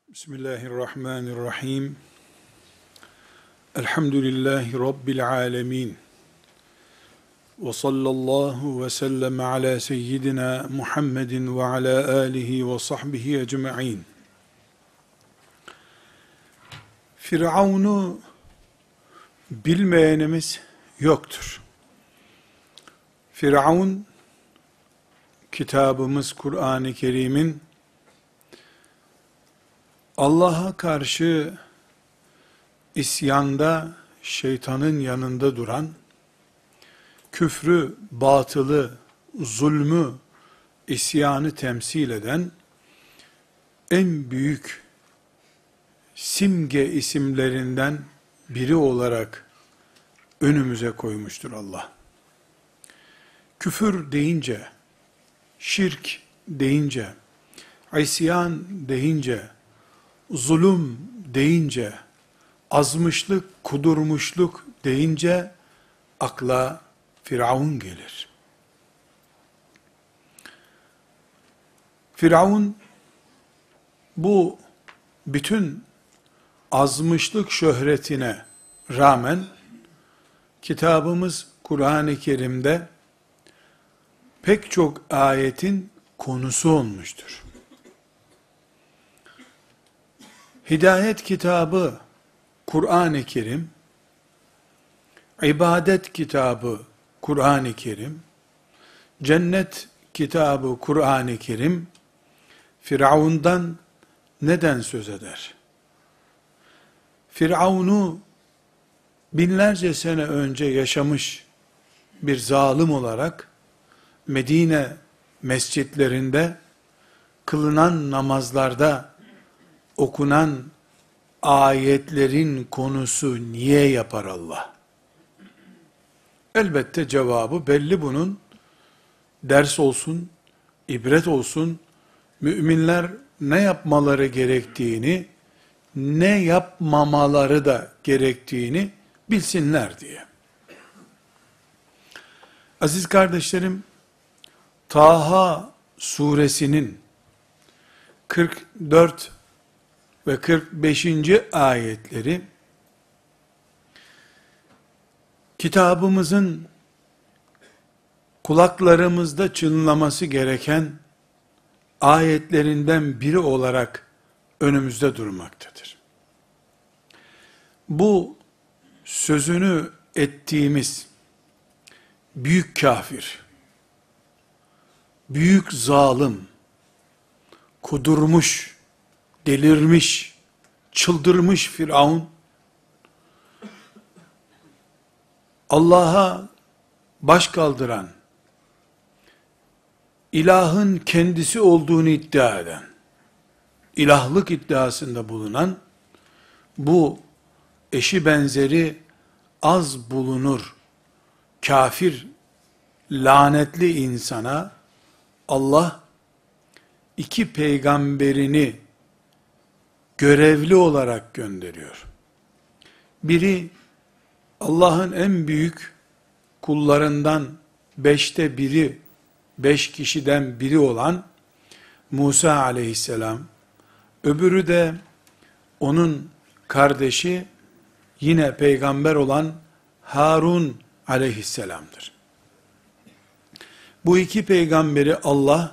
Bismillahirrahmanirrahim. Elhamdülillahi Rabbil alemin. Ve sallallahu ve sellem ala seyyidina Muhammedin ve ala alihi ve sahbihi ecma'in. Firavun'u bilmeyenimiz yoktur. Firavun, kitabımız Kur'an-ı Kerim'in Allah'a karşı isyanda şeytanın yanında duran, küfrü, batılı, zulmü, isyanı temsil eden en büyük simge isimlerinden biri olarak önümüze koymuştur Allah. Küfür deyince, şirk deyince, isyan deyince, zulüm deyince, azmışlık, kudurmuşluk deyince akla Firavun gelir. Firavun bu bütün azmışlık şöhretine rağmen kitabımız Kur'an-ı Kerim'de pek çok ayetin konusu olmuştur. Hidayet kitabı Kur'an-ı Kerim, ibadet kitabı Kur'an-ı Kerim, cennet kitabı Kur'an-ı Kerim, Firavun'dan neden söz eder? Firavun'u binlerce sene önce yaşamış bir zalim olarak Medine mescitlerinde kılınan namazlarda okunan ayetlerin konusu niye yapar Allah? Elbette cevabı belli bunun. Ders olsun, ibret olsun, müminler ne yapmaları gerektiğini, ne yapmamaları da gerektiğini bilsinler diye. Aziz kardeşlerim, Taha suresinin 44 ve 45. ayetleri, kitabımızın kulaklarımızda çınlaması gereken ayetlerinden biri olarak önümüzde durmaktadır. Bu sözünü ettiğimiz büyük kafir, büyük zalim, kudurmuş, delirmiş, çıldırmış Firavun, Allah'a baş kaldıran, ilahın kendisi olduğunu iddia eden, ilahlık iddiasında bulunan, bu eşi benzeri az bulunur, kafir, lanetli insana, Allah, iki peygamberini görevli olarak gönderiyor. Biri, Allah'ın en büyük kullarından 5'te biri, 5 kişiden biri olan Musa aleyhisselam, öbürü de onun kardeşi, yine peygamber olan Harun aleyhisselamdır. Bu iki peygamberi Allah,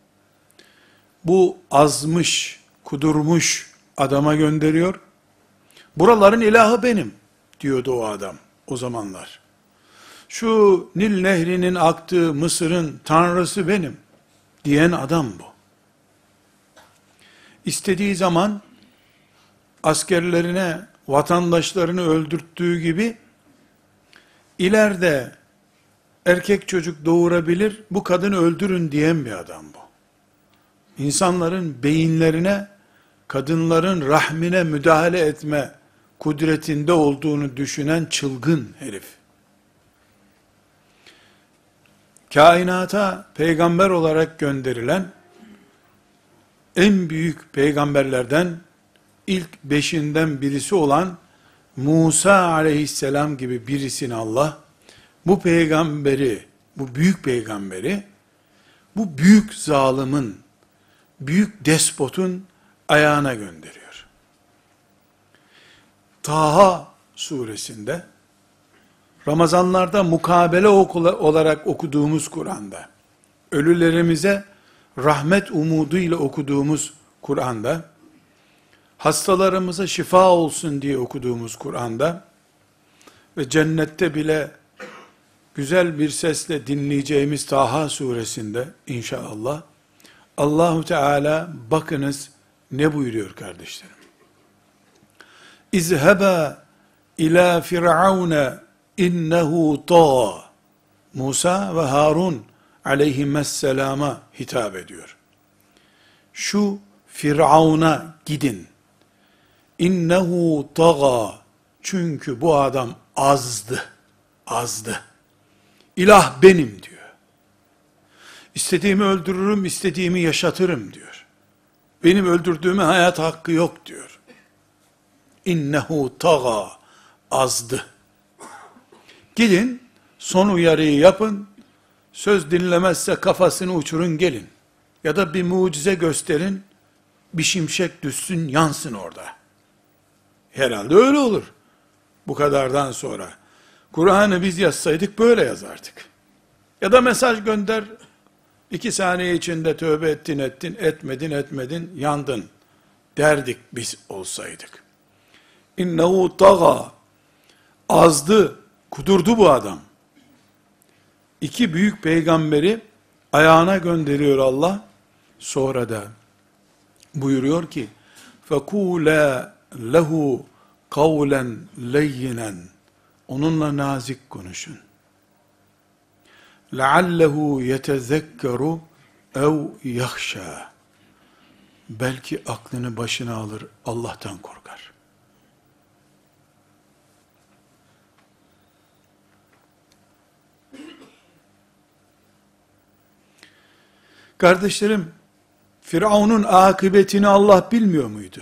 bu azmış, kudurmuş adama gönderiyor. Buraların ilahı benim diyordu o adam o zamanlar. Şu Nil nehrinin aktığı Mısır'ın tanrısı benim diyen adam bu. İstediği zaman askerlerine, vatandaşlarını öldürttüğü gibi ileride erkek çocuk doğurabilir, bu kadını öldürün diyen bir adam bu. İnsanların beyinlerine, kadınların rahmine müdahale etme kudretinde olduğunu düşünen çılgın herif. Kainata peygamber olarak gönderilen en büyük peygamberlerden ilk 5'inden birisi olan Musa aleyhisselam gibi birisini Allah, bu peygamberi, bu büyük peygamberi, bu büyük zalimin, büyük despotun ayağına gönderiyor. Taha suresinde, Ramazanlarda mukabele olarak okuduğumuz Kur'an'da, ölülerimize rahmet umuduyla okuduğumuz Kur'an'da, hastalarımıza şifa olsun diye okuduğumuz Kur'an'da ve cennette bile güzel bir sesle dinleyeceğimiz Taha suresinde inşallah Allahu Teala bakınız ne buyuruyor kardeşlerim. İzheba ila firavune innehu ta. Musa ve Harun aleyhisselama hitap ediyor. Şu Firavun'a gidin. İnnehu taga. Çünkü bu adam azdı. Azdı. İlah benim diyor. İstediğimi öldürürüm, istediğimi yaşatırım diyor. Benim öldürdüğüme hayat hakkı yok diyor. İnnehu taga. Azdı. Gidin, son uyarıyı yapın, söz dinlemezse kafasını uçurun gelin. Ya da bir mucize gösterin, bir şimşek düşsün yansın orada. Herhalde öyle olur. Bu kadardan sonra. Kur'an'ı biz yazsaydık böyle yazardık. Ya da mesaj gönder, 2 saniye içinde tövbe ettin, etmedin, yandın derdik biz olsaydık. İnnehu taga. Azdı, kudurdu bu adam. 2 büyük peygamberi ayağına gönderiyor Allah. Sonra da buyuruyor ki فَقُولَا لَهُ قَوْلًا لَيِّنًا. Onunla nazik konuşun. لَعَلَّهُ يَتَذَكَّرُ اَوْ يَخْشَى. Belki aklını başına alır, Allah'tan korkar. Kardeşlerim, Firavun'un akıbetini Allah bilmiyor muydu?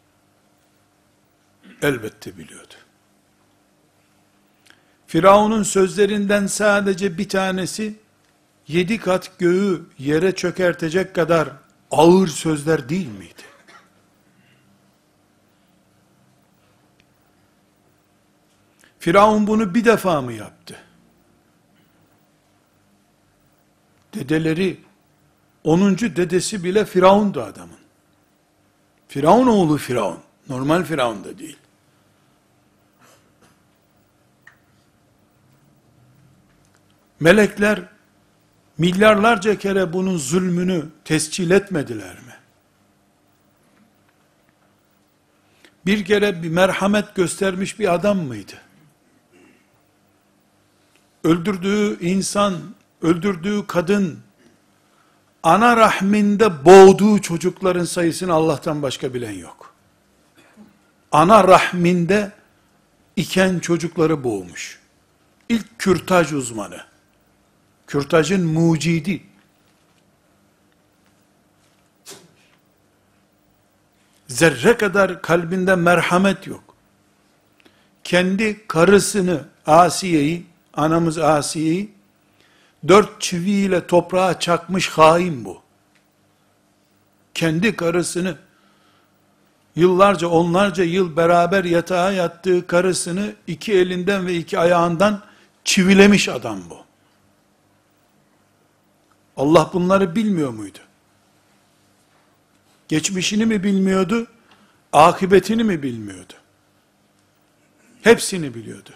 Elbette biliyordu. Firavun'un sözlerinden sadece bir tanesi, 7 kat göğü yere çökertecek kadar ağır sözler değil miydi? Firavun bunu bir defa mı yaptı? Dedeleri, 10. dedesi bile Firavun'du adamın. Firavun oğlu Firavun. Normal Firavun da değil. Melekler milyarlarca kere bunun zulmünü tescil etmediler mi? Bir kere bir merhamet göstermiş bir adam mıydı? Öldürdüğü insan, öldürdüğü kadın, ana rahminde boğduğu çocukların sayısını Allah'tan başka bilen yok. Ana rahminde iken çocukları boğmuş. İlk kürtaj uzmanı. Kürtajın mucidi. Zerre kadar kalbinde merhamet yok. Kendi karısını, Asiye'yi, anamız Asiye'yi, 4 çiviyle toprağa çakmış hain bu. Kendi karısını, yıllarca, onlarca yıl beraber yatağa yattığı karısını 2 elinden ve 2 ayağından çivilemiş adam bu. Allah bunları bilmiyor muydu? Geçmişini mi bilmiyordu? Akıbetini mi bilmiyordu? Hepsini biliyordu.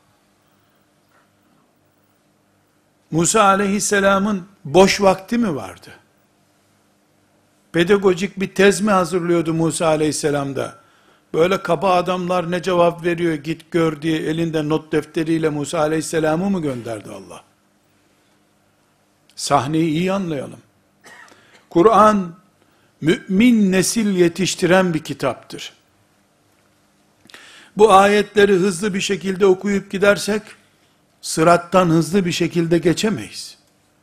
Musa aleyhisselamın boş vakti mi vardı? Pedagojik bir tez mi hazırlıyordu Musa aleyhisselamda? Böyle kaba adamlar ne cevap veriyor git gör diye elinde not defteriyle Musa aleyhisselamı mı gönderdi Allah? Sahneyi iyi anlayalım. Kur'an, mümin nesil yetiştiren bir kitaptır. Bu ayetleri hızlı bir şekilde okuyup gidersek, sırattan hızlı bir şekilde geçemeyiz.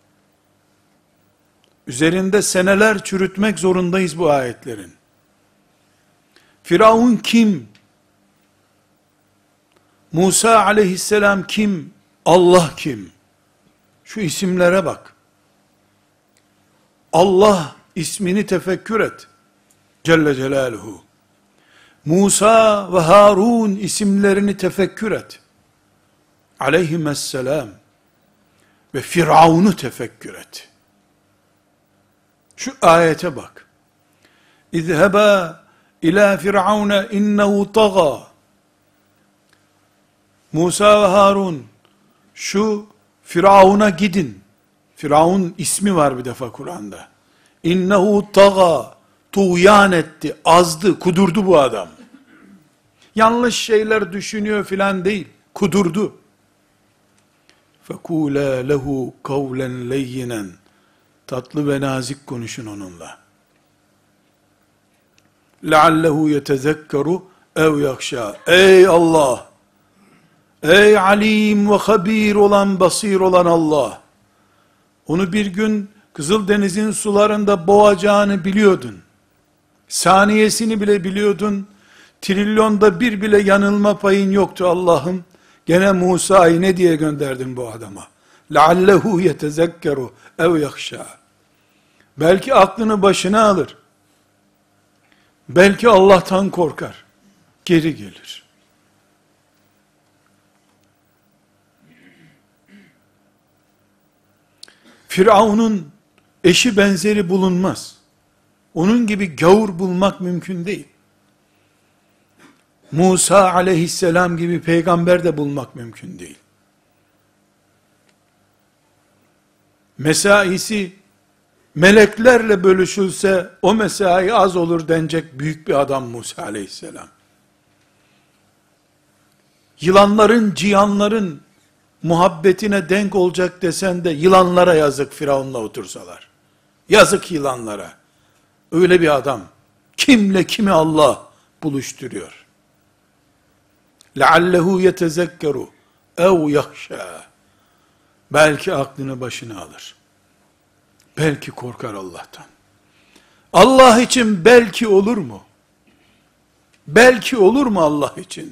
Üzerinde seneler çürütmek zorundayız bu ayetlerin. Firavun kim? Musa aleyhisselam kim? Allah kim? Şu isimlere bak. Allah ismini tefekkür et. Celle Celaluhu. Musa ve Harun isimlerini tefekkür et. Aleyhisselam. Ve Firavun'u tefekkür et. Şu ayete bak. İzheba ila firavune innehu taga. Musa ve Harun şu Firavun'a gidin. Firavun ismi var bir defa Kur'an'da. İnnehu taga. Tuğyan etti, azdı, kudurdu bu adam. Yanlış şeyler düşünüyor filan değil. Kudurdu. فَكُولَا لَهُ قَوْلًا لَيِّنًا. Tatlı ve nazik konuşun onunla. لَعَلَّهُ يَتَذَكَّرُ اَوْ يَخْشَى. Ey Allah! Ey alim ve habir olan, basir olan Allah! Onu bir gün Kızıldeniz'in sularında boğacağını biliyordun. Saniyesini bile biliyordun. Trilyonda bir bile yanılma payın yoktu Allah'ım. Gene Musa'yı ne diye gönderdin bu adama? لَعَلَّهُ يَتَذَكَّرُ اَوْ يَخْشَى. Belki aklını başına alır. Belki Allah'tan korkar. Geri gelir. Firavun'un eşi benzeri bulunmaz. Onun gibi gavur bulmak mümkün değil. Musa aleyhisselam gibi peygamber de bulmak mümkün değil. Mesaisi meleklerle bölüşülse o mesai az olur denecek büyük bir adam Musa aleyhisselam. Yılanların, cihanların muhabbetine denk olacak desen de yılanlara yazık Firavun'la otursalar. Yazık yılanlara. Öyle bir adam. Kimle kimi Allah buluşturuyor. لَعَلَّهُ يَتَذَكَّرُ اَوْ يَخْشَى. Belki aklını başına alır. Belki korkar Allah'tan. Allah için belki olur mu? Belki olur mu Allah için?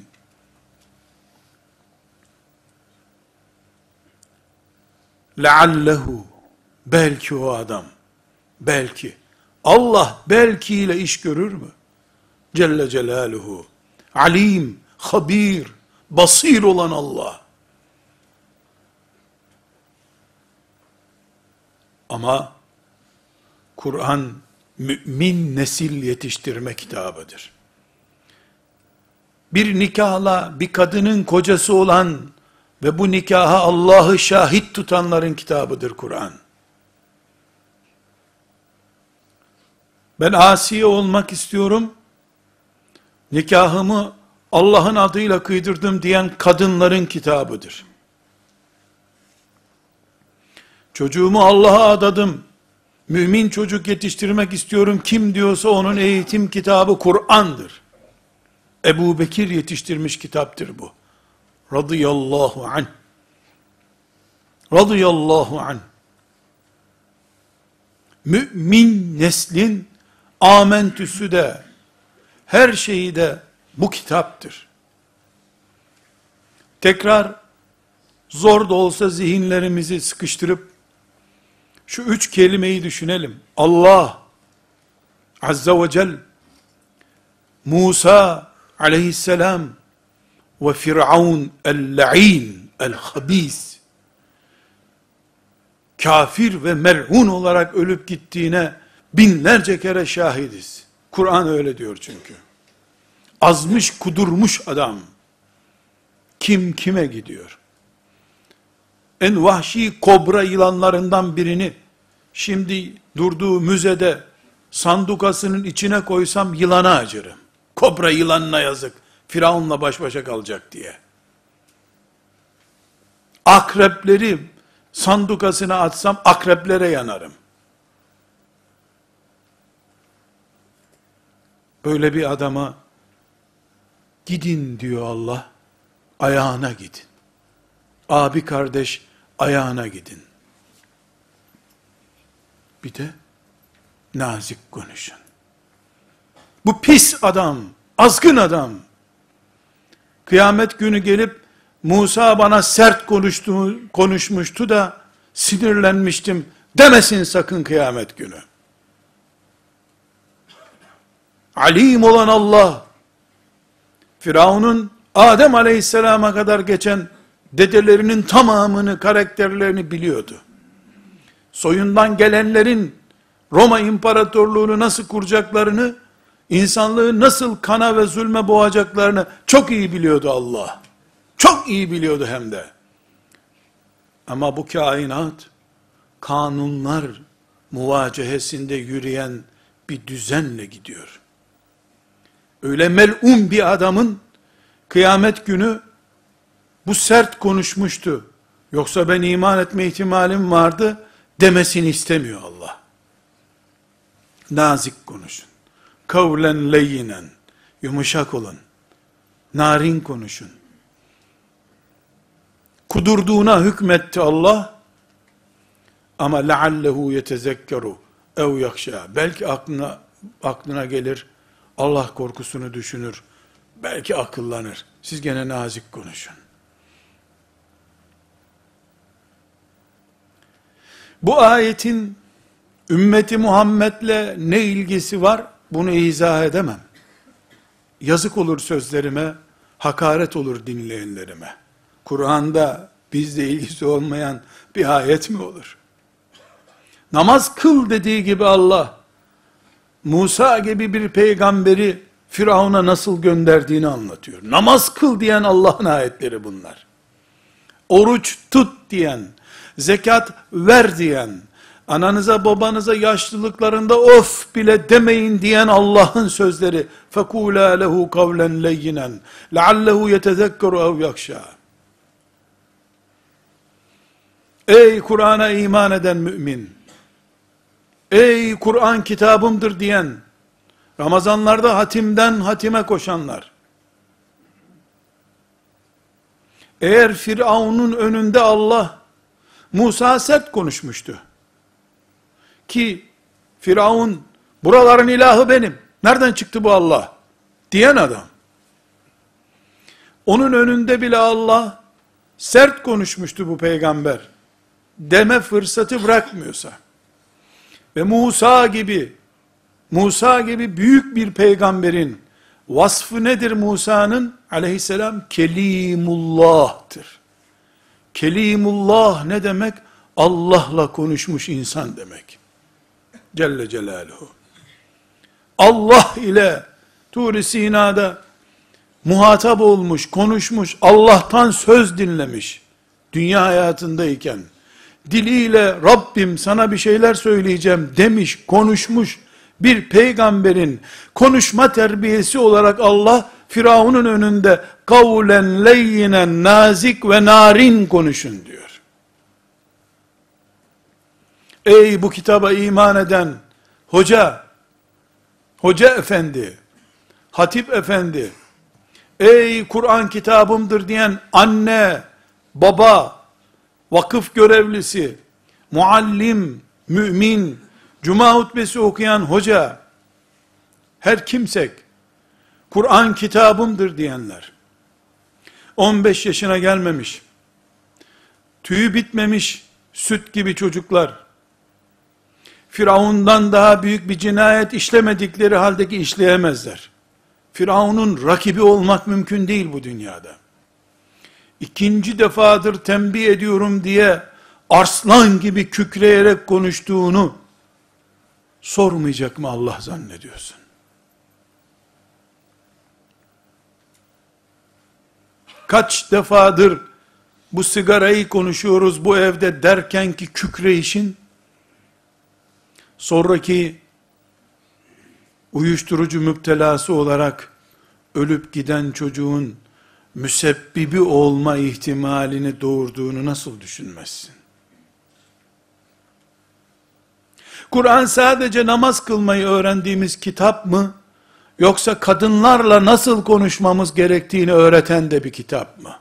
لَعَلَّهُ. Belki o adam. Belki. Allah belki ile iş görür mü? Celle Celaluhu. Alim, habir, basir olan Allah. Ama Kur'an mümin nesil yetiştirme kitabıdır. Bir nikahla bir kadının kocası olan ve bu nikaha Allah'ı şahit tutanların kitabıdır Kur'an. Ben Asiye olmak istiyorum, nikahımı Allah'ın adıyla kıydırdım diyen kadınların kitabıdır. Çocuğumu Allah'a adadım, mümin çocuk yetiştirmek istiyorum, kim diyorsa onun eğitim kitabı Kur'an'dır. Ebu Bekir yetiştirmiş kitaptır bu. Radıyallahu anh. Radıyallahu anh. Mümin neslin amentüsü de, her şeyi de bu kitaptır. Tekrar, zor da olsa zihinlerimizi sıkıştırıp, şu üç kelimeyi düşünelim. Allah, Azze ve Celle, Musa aleyhisselam ve Firavun el-la'in, el-habis, kafir ve mel'un olarak ölüp gittiğine binlerce kere şahidiz. Kur'an öyle diyor çünkü. Azmış, kudurmuş adam. Kim kime gidiyor? En vahşi kobra yılanlarından birini, şimdi durduğu müzede, sandukasının içine koysam yılana acırım. Kobra yılanına yazık. Firavun'la baş başa kalacak diye. Akrepleri sandukasına atsam akreplere yanarım. Böyle bir adama gidin diyor Allah, ayağına gidin. Abi kardeş ayağına gidin. Bir de nazik konuşun. Bu pis adam, azgın adam, kıyamet günü gelip Musa bana sert konuşmuştu da sinirlenmiştim demesin sakın kıyamet günü. Alim olan Allah, Firavun'un Adem aleyhisselama kadar geçen dedelerinin tamamını, karakterlerini biliyordu. Soyundan gelenlerin Roma İmparatorluğunu nasıl kuracaklarını, insanlığı nasıl kana ve zulme boğacaklarını çok iyi biliyordu Allah. Çok iyi biliyordu hem de. Ama bu kainat, kanunlar muvacehesinde yürüyen bir düzenle gidiyor. Öyle mel'un bir adamın kıyamet günü bu sert konuşmuştu, yoksa ben iman etme ihtimalim vardı demesini istemiyor Allah. Nazik konuşun. Kavlen leyyinen. Yumuşak olun. Narin konuşun. Kudurduğuna hükmetti Allah. Ama leallehu yetezekkeru ev yakşa. Belki aklına gelir. Allah korkusunu düşünür. Belki akıllanır. Siz gene nazik konuşun. Bu ayetin ümmeti Muhammed'le ne ilgisi var? Bunu izah edemem. Yazık olur sözlerime, hakaret olur dinleyenlerime. Kur'an'da bizle ilgisi olmayan bir ayet mi olur? Namaz kıl dediği gibi Allah, Musa gibi bir peygamberi Firavun'a nasıl gönderdiğini anlatıyor. Namaz kıl diyen Allah'ın ayetleri bunlar. Oruç tut diyen, zekat ver diyen, ananıza babanıza yaşlılıklarında of bile demeyin diyen Allah'ın sözleri. فَقُولَا لَهُ قَوْلًا لَيِّنًا لَعَلَّهُ يَتَذَكَّرُ اَوْ يَخْشَى. Ey Kur'an'a iman eden mümin, ey Kur'an kitabımdır diyen, Ramazanlarda hatimden hatime koşanlar, eğer Firavun'un önünde Allah, Musa sert konuşmuştu. Ki Firavun, buraların ilahı benim, nereden çıktı bu Allah? Diyen adam. Onun önünde bile Allah, sert konuşmuştu bu peygamber. Deme fırsatı bırakmıyorsa. Ve Musa gibi büyük bir peygamberin, vasfı nedir Musa'nın? Aleyhisselam, Kelimullah'tır. Kelimullah ne demek? Allah'la konuşmuş insan demek. Celle Celaluhu. Allah ile Tur-i Sina'da muhatap olmuş, konuşmuş, Allah'tan söz dinlemiş, dünya hayatındayken, diliyle Rabbim sana bir şeyler söyleyeceğim demiş, konuşmuş bir peygamberin konuşma terbiyesi olarak Allah, Firavun'un önünde kavlen leyyinen, nazik ve narin konuşun diyor. Ey bu kitaba iman eden hoca efendi, hatip efendi, ey Kur'an kitabımdır diyen anne, baba, vakıf görevlisi, muallim, mümin, cuma hutbesi okuyan hoca, her kimsek, Kur'an kitabımdır diyenler, 15 yaşına gelmemiş, tüyü bitmemiş süt gibi çocuklar, Firavundan daha büyük bir cinayet işlemedikleri haldeki işleyemezler. Firavun'un rakibi olmak mümkün değil bu dünyada. İkinci defadır tembih ediyorum diye arslan gibi kükreyerek konuştuğunu sormayacak mı Allah zannediyorsun? Kaç defadır bu sigarayı konuşuyoruz bu evde derken ki kükreyişin, sonraki uyuşturucu müptelası olarak ölüp giden çocuğun müsebbibi olma ihtimalini doğurduğunu nasıl düşünmezsin? Kur'an sadece namaz kılmayı öğrendiğimiz kitap mı? Yoksa kadınlarla nasıl konuşmamız gerektiğini öğreten de bir kitap mı?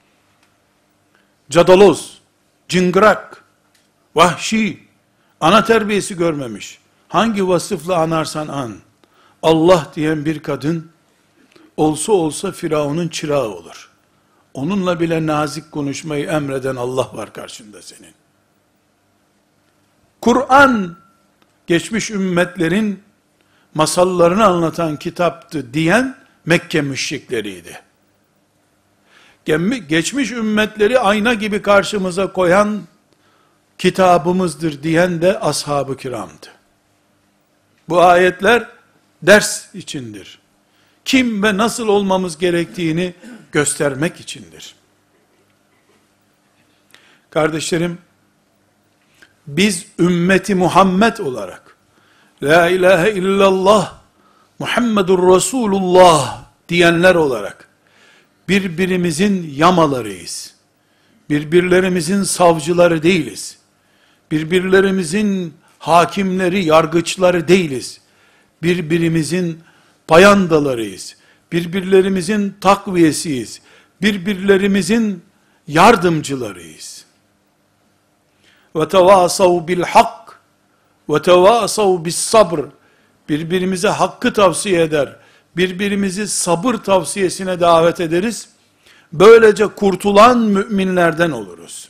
Cadaloz, cıngırak, vahşi, ana terbiyesi görmemiş, hangi vasıfla anarsan an, Allah diyen bir kadın, olsa olsa Firavun'un çırağı olur. Onunla bile nazik konuşmayı emreden Allah var karşında senin. Kur'an, geçmiş ümmetlerin masallarını anlatan kitaptı diyen Mekke müşrikleriydi. Geçmiş ümmetleri ayna gibi karşımıza koyan kitabımızdır diyen de ashab-ı kiramdı. Bu ayetler ders içindir. Kim ve nasıl olmamız gerektiğini göstermek içindir. Kardeşlerim, biz ümmeti Muhammed olarak La ilahe illallah Muhammedur Resulullah diyenler olarak birbirimizin yamalarıyız. Birbirlerimizin savcıları değiliz. Birbirlerimizin hakimleri, yargıçları değiliz. Birbirimizin payandalarıyız. Birbirlerimizin takviyesiyiz. Birbirlerimizin yardımcılarıyız. Ve tevasav bil hak ve tevasav bis sabr. Birbirimize hakkı tavsiye eder. Birbirimizi sabır tavsiyesine davet ederiz. Böylece kurtulan müminlerden oluruz.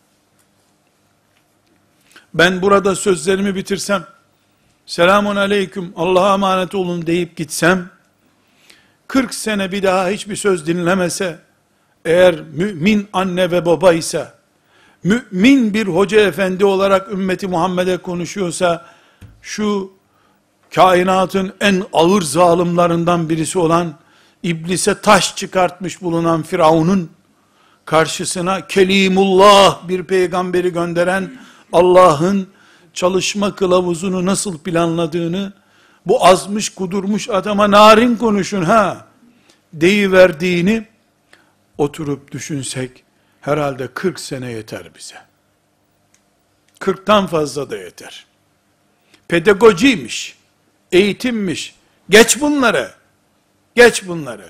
Ben burada sözlerimi bitirsem, selamun aleyküm, Allah'a emanet olun deyip gitsem, 40 sene bir daha hiçbir söz dinlemese, eğer mümin anne ve baba ise, mümin bir hoca efendi olarak ümmeti Muhammed'e konuşuyorsa, şu kainatın en ağır zalimlerinden birisi olan, iblise taş çıkartmış bulunan Firavun'un karşısına Kelimullah bir peygamberi gönderen Allah'ın çalışma kılavuzunu nasıl planladığını, bu azmış kudurmuş adama narin konuşun ha deyiverdiğini oturup düşünsek herhalde 40 sene yeter bize. 40'tan fazla da yeter. Pedagojiymiş, eğitimmiş. Geç bunları. Geç bunları.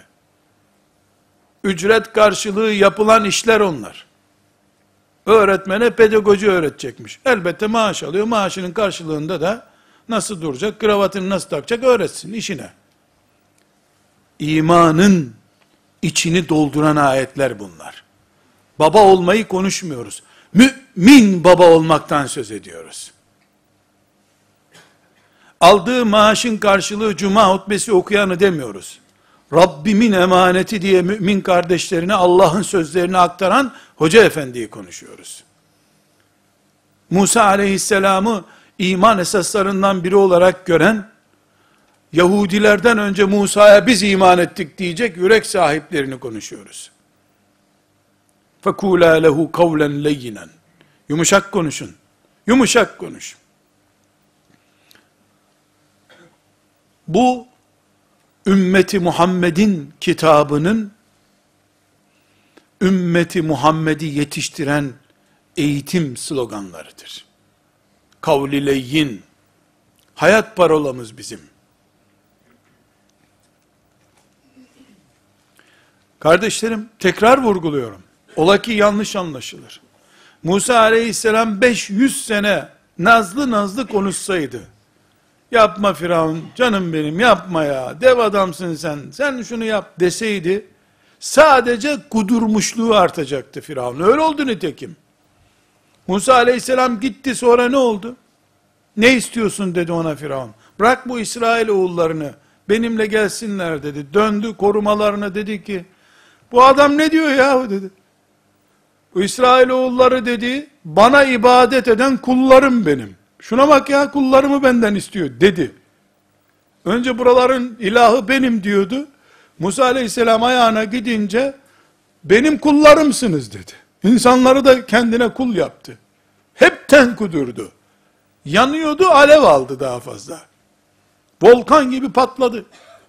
Ücret karşılığı yapılan işler onlar. Öğretmene pedagoji öğretecekmiş. Elbette maaş alıyor. Maaşının karşılığında da nasıl duracak, kravatını nasıl takacak öğretsin işine. İmanın içini dolduran ayetler bunlar. Baba olmayı konuşmuyoruz. Mümin baba olmaktan söz ediyoruz. Aldığı maaşın karşılığı cuma hutbesi okuyanı demiyoruz. Rabbimin emaneti diye mümin kardeşlerine Allah'ın sözlerini aktaran hoca efendiyi konuşuyoruz. Musa aleyhisselamı iman esaslarından biri olarak gören, Yahudilerden önce Musa'ya biz iman ettik diyecek yürek sahiplerini konuşuyoruz. فَكُولَا لَهُ قَوْلًا لَيِّنًا. Yumuşak konuşun. Yumuşak konuş. Bu, ümmeti Muhammed'in kitabının, ümmeti Muhammed'i yetiştiren eğitim sloganlarıdır. Kavli leyyin, hayat parolamız bizim. Kardeşlerim, tekrar vurguluyorum. Ola ki yanlış anlaşılır. Musa aleyhisselam 500 sene nazlı nazlı konuşsaydı, yapma Firavun, canım benim yapma ya, dev adamsın sen şunu yap deseydi, sadece kudurmuşluğu artacaktı Firavun. Öyle oldu nitekim. Musa aleyhisselam gitti, sonra ne oldu? Ne istiyorsun dedi ona Firavun. Bırak bu İsrail oğullarını, benimle gelsinler dedi. Döndü korumalarına dedi ki, bu adam ne diyor ya dedi. Bu İsrail oğulları dedi, bana ibadet eden kullarım benim. Şuna bak ya, kullarımı benden istiyor dedi. Önce buraların ilahı benim diyordu. Musa aleyhisselam ayağına gidince, benim kullarımsınız dedi. İnsanları da kendine kul yaptı. Hepten kudurdu. Yanıyordu, alev aldı daha fazla. Volkan gibi patladı.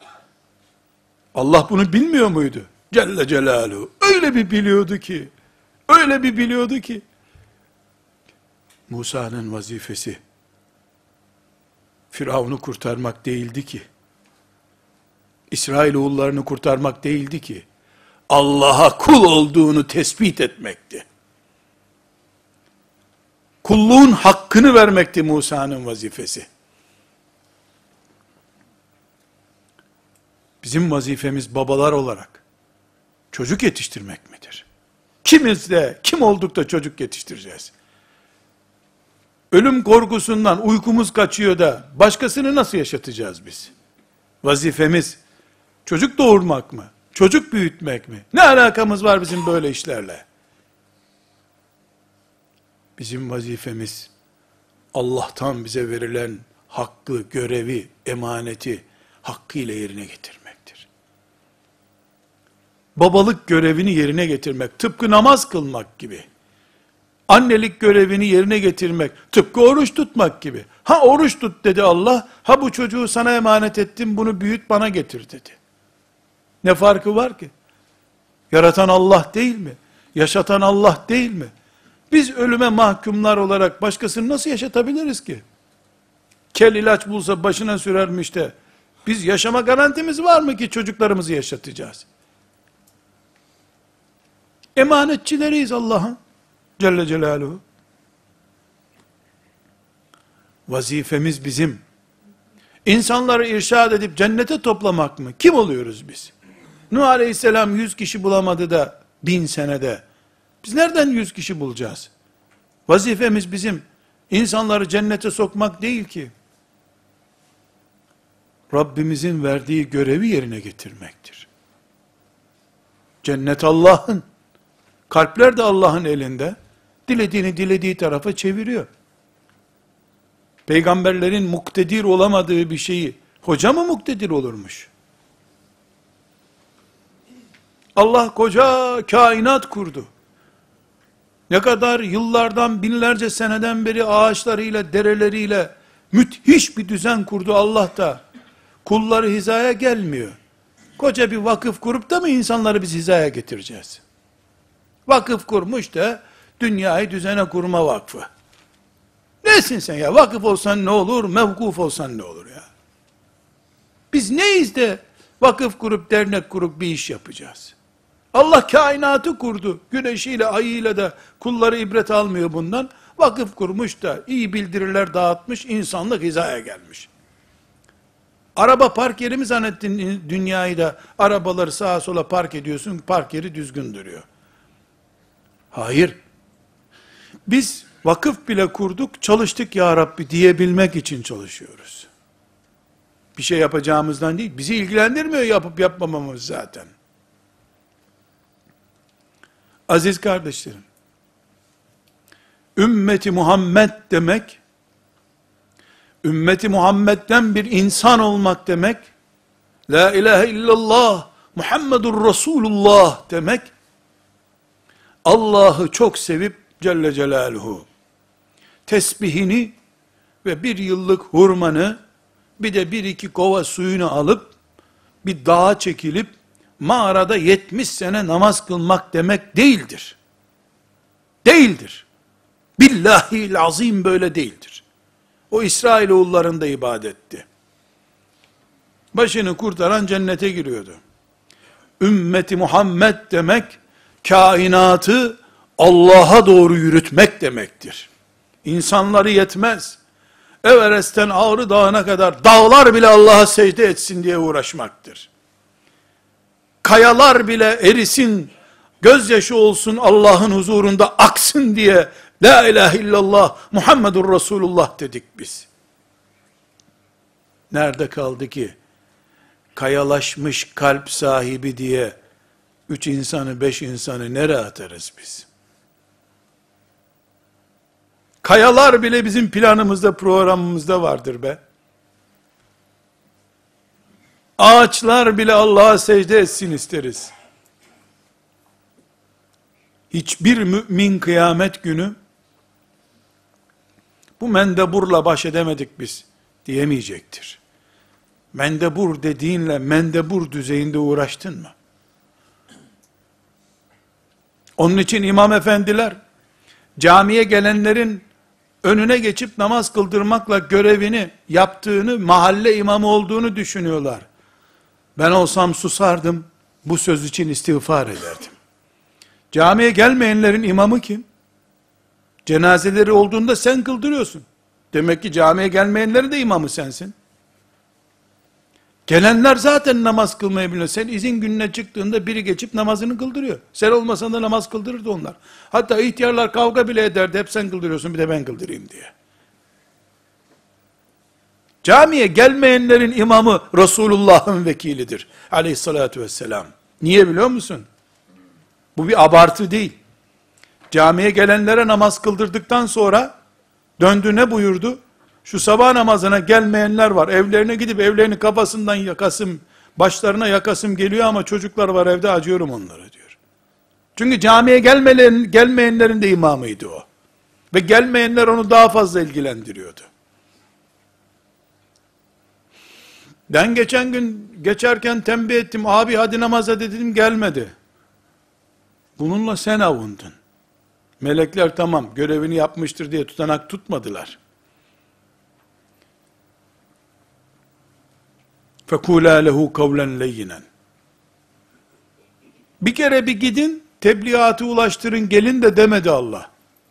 Allah bunu bilmiyor muydu? Celle Celaluhu. Öyle bir biliyordu ki, öyle bir biliyordu ki, Musa'nın vazifesi, Firavun'u kurtarmak değildi ki, İsrailoğullarını kurtarmak değildi ki, Allah'a kul olduğunu tespit etmekti. Kulluğun hakkını vermekti Musa'nın vazifesi. Bizim vazifemiz babalar olarak, çocuk yetiştirmek midir? Kimiz de, kim olduk da çocuk yetiştireceğiz? Ölüm korkusundan uykumuz kaçıyor da, başkasını nasıl yaşatacağız biz? Vazifemiz, Çocuk doğurmak mı? Çocuk büyütmek mi? Ne alakamız var bizim böyle işlerle? Bizim vazifemiz, Allah'tan bize verilen hakkı, görevi, emaneti hakkıyla yerine getirmektir. Babalık görevini yerine getirmek, tıpkı namaz kılmak gibi. Annelik görevini yerine getirmek, tıpkı oruç tutmak gibi. Ha oruç tut dedi Allah, ha bu çocuğu sana emanet ettim, bunu büyüt bana getir dedi. Ne farkı var ki? Yaratan Allah değil mi? Yaşatan Allah değil mi? Biz ölüme mahkumlar olarak başkasını nasıl yaşatabiliriz ki? Kel ilaç bulsa başına sürermiş de, biz yaşama garantimiz var mı ki çocuklarımızı yaşatacağız? Emanetçileriyiz Allah'ın Celle Celaluhu. Vazifemiz bizim, İnsanları irşad edip cennete toplamak mı? Kim oluyoruz biz? Nuh Aleyhisselam 100 kişi bulamadı da 1000 senede. Biz nereden 100 kişi bulacağız? Vazifemiz bizim, insanları cennete sokmak değil ki. Rabbimizin verdiği görevi yerine getirmektir. Cennet Allah'ın. Kalpler de Allah'ın elinde. Dilediğini dilediği tarafa çeviriyor. Peygamberlerin muktedir olamadığı bir şeyi hoca mı muktedir olurmuş? Allah koca kainat kurdu. Ne kadar yıllardan, binlerce seneden beri ağaçlarıyla, dereleriyle müthiş bir düzen kurdu Allah da. Kulları hizaya gelmiyor. Koca bir vakıf kurup da mı insanları biz hizaya getireceğiz? Vakıf kurmuş da dünyayı düzene kurma vakfı. Nesin sen ya? Vakıf olsan ne olur, mevkuf olsan ne olur ya? Biz neyiz de vakıf kurup, dernek kurup bir iş yapacağız? Allah kainatı kurdu. Güneşiyle, ayıyla da kulları ibret almıyor bundan. Vakıf kurmuş da iyi bildiriler dağıtmış, insanlık hizaya gelmiş. Araba park yeri mi zannettin dünyayı da arabaları sağa sola park ediyorsun, park yeri düzgün duruyor. Hayır. Biz vakıf bile kurduk, çalıştık ya Rabbi diyebilmek için çalışıyoruz. Bir şey yapacağımızdan değil, bizi ilgilendirmiyor yapıp yapmamamız zaten. Aziz kardeşlerim, ümmeti Muhammed demek, ümmeti Muhammed'den bir insan olmak demek, la ilahe illallah, Muhammedur Resulullah demek, Allah'ı çok sevip Celle Celaluhu, tesbihini ve bir yıllık hurmanı, bir de bir iki kova suyunu alıp, bir dağa çekilip, mağarada 70 sene namaz kılmak demek değildir. Değildir. Billahil azim böyle değildir. O İsrailoğullarında ibadetti. Başını kurtaran cennete giriyordu. Ümmeti Muhammed demek, kainatı Allah'a doğru yürütmek demektir. İnsanları yetmez. Everest'ten Ağrı Dağı'na kadar dağlar bile Allah'a secde etsin diye uğraşmaktır. Kayalar bile erisin, gözyaşı olsun Allah'ın huzurunda aksın diye la ilahe illallah Muhammedur Resulullah dedik biz. Nerede kaldı ki? Kayalaşmış kalp sahibi diye 3 insanı 5 insanı nereye atarız biz? Kayalar bile bizim planımızda, programımızda vardır be. Ağaçlar bile Allah'a secde etsin isteriz. Hiçbir mümin kıyamet günü, bu mendeburla baş edemedik biz, diyemeyecektir. Mendebur dediğinle mendebur düzeyinde uğraştın mı? Onun için imam efendiler, camiye gelenlerin önüne geçip namaz kıldırmakla görevini yaptığını, mahalle imamı olduğunu düşünüyorlar. Ben olsam susardım, bu söz için istiğfar ederdim. Camiye gelmeyenlerin imamı kim? Cenazeleri olduğunda sen kıldırıyorsun. Demek ki camiye gelmeyenlerin de imamı sensin. Gelenler zaten namaz kılmayı biliyor. Sen izin gününe çıktığında biri geçip namazını kıldırıyor. Sen olmasan da namaz kıldırırdı onlar. Hatta ihtiyarlar kavga bile ederdi. Hep sen kıldırıyorsun, bir de ben kıldırayım diye. Camiye gelmeyenlerin imamı Resulullah'ın vekilidir. Aleyhissalatü vesselam. Niye biliyor musun? Bu bir abartı değil. Camiye gelenlere namaz kıldırdıktan sonra döndü, ne buyurdu? Şu sabah namazına gelmeyenler var. Evlerine gidip evlerini kafasından yakasım, başlarına yakasım geliyor ama çocuklar var evde, acıyorum onlara diyor. Çünkü camiye gelmeyenlerin de imamıydı o. Ve gelmeyenler onu daha fazla ilgilendiriyordu. Ben geçen gün geçerken tembih ettim. Abi hadi namaza dedim, gelmedi. Bununla sen avundun. Melekler tamam görevini yapmıştır diye tutanak tutmadılar. فَكُولَا لَهُ قَوْلًا لَيِّنًا. Bir kere bir gidin, tebliğatı ulaştırın, gelin de demedi Allah.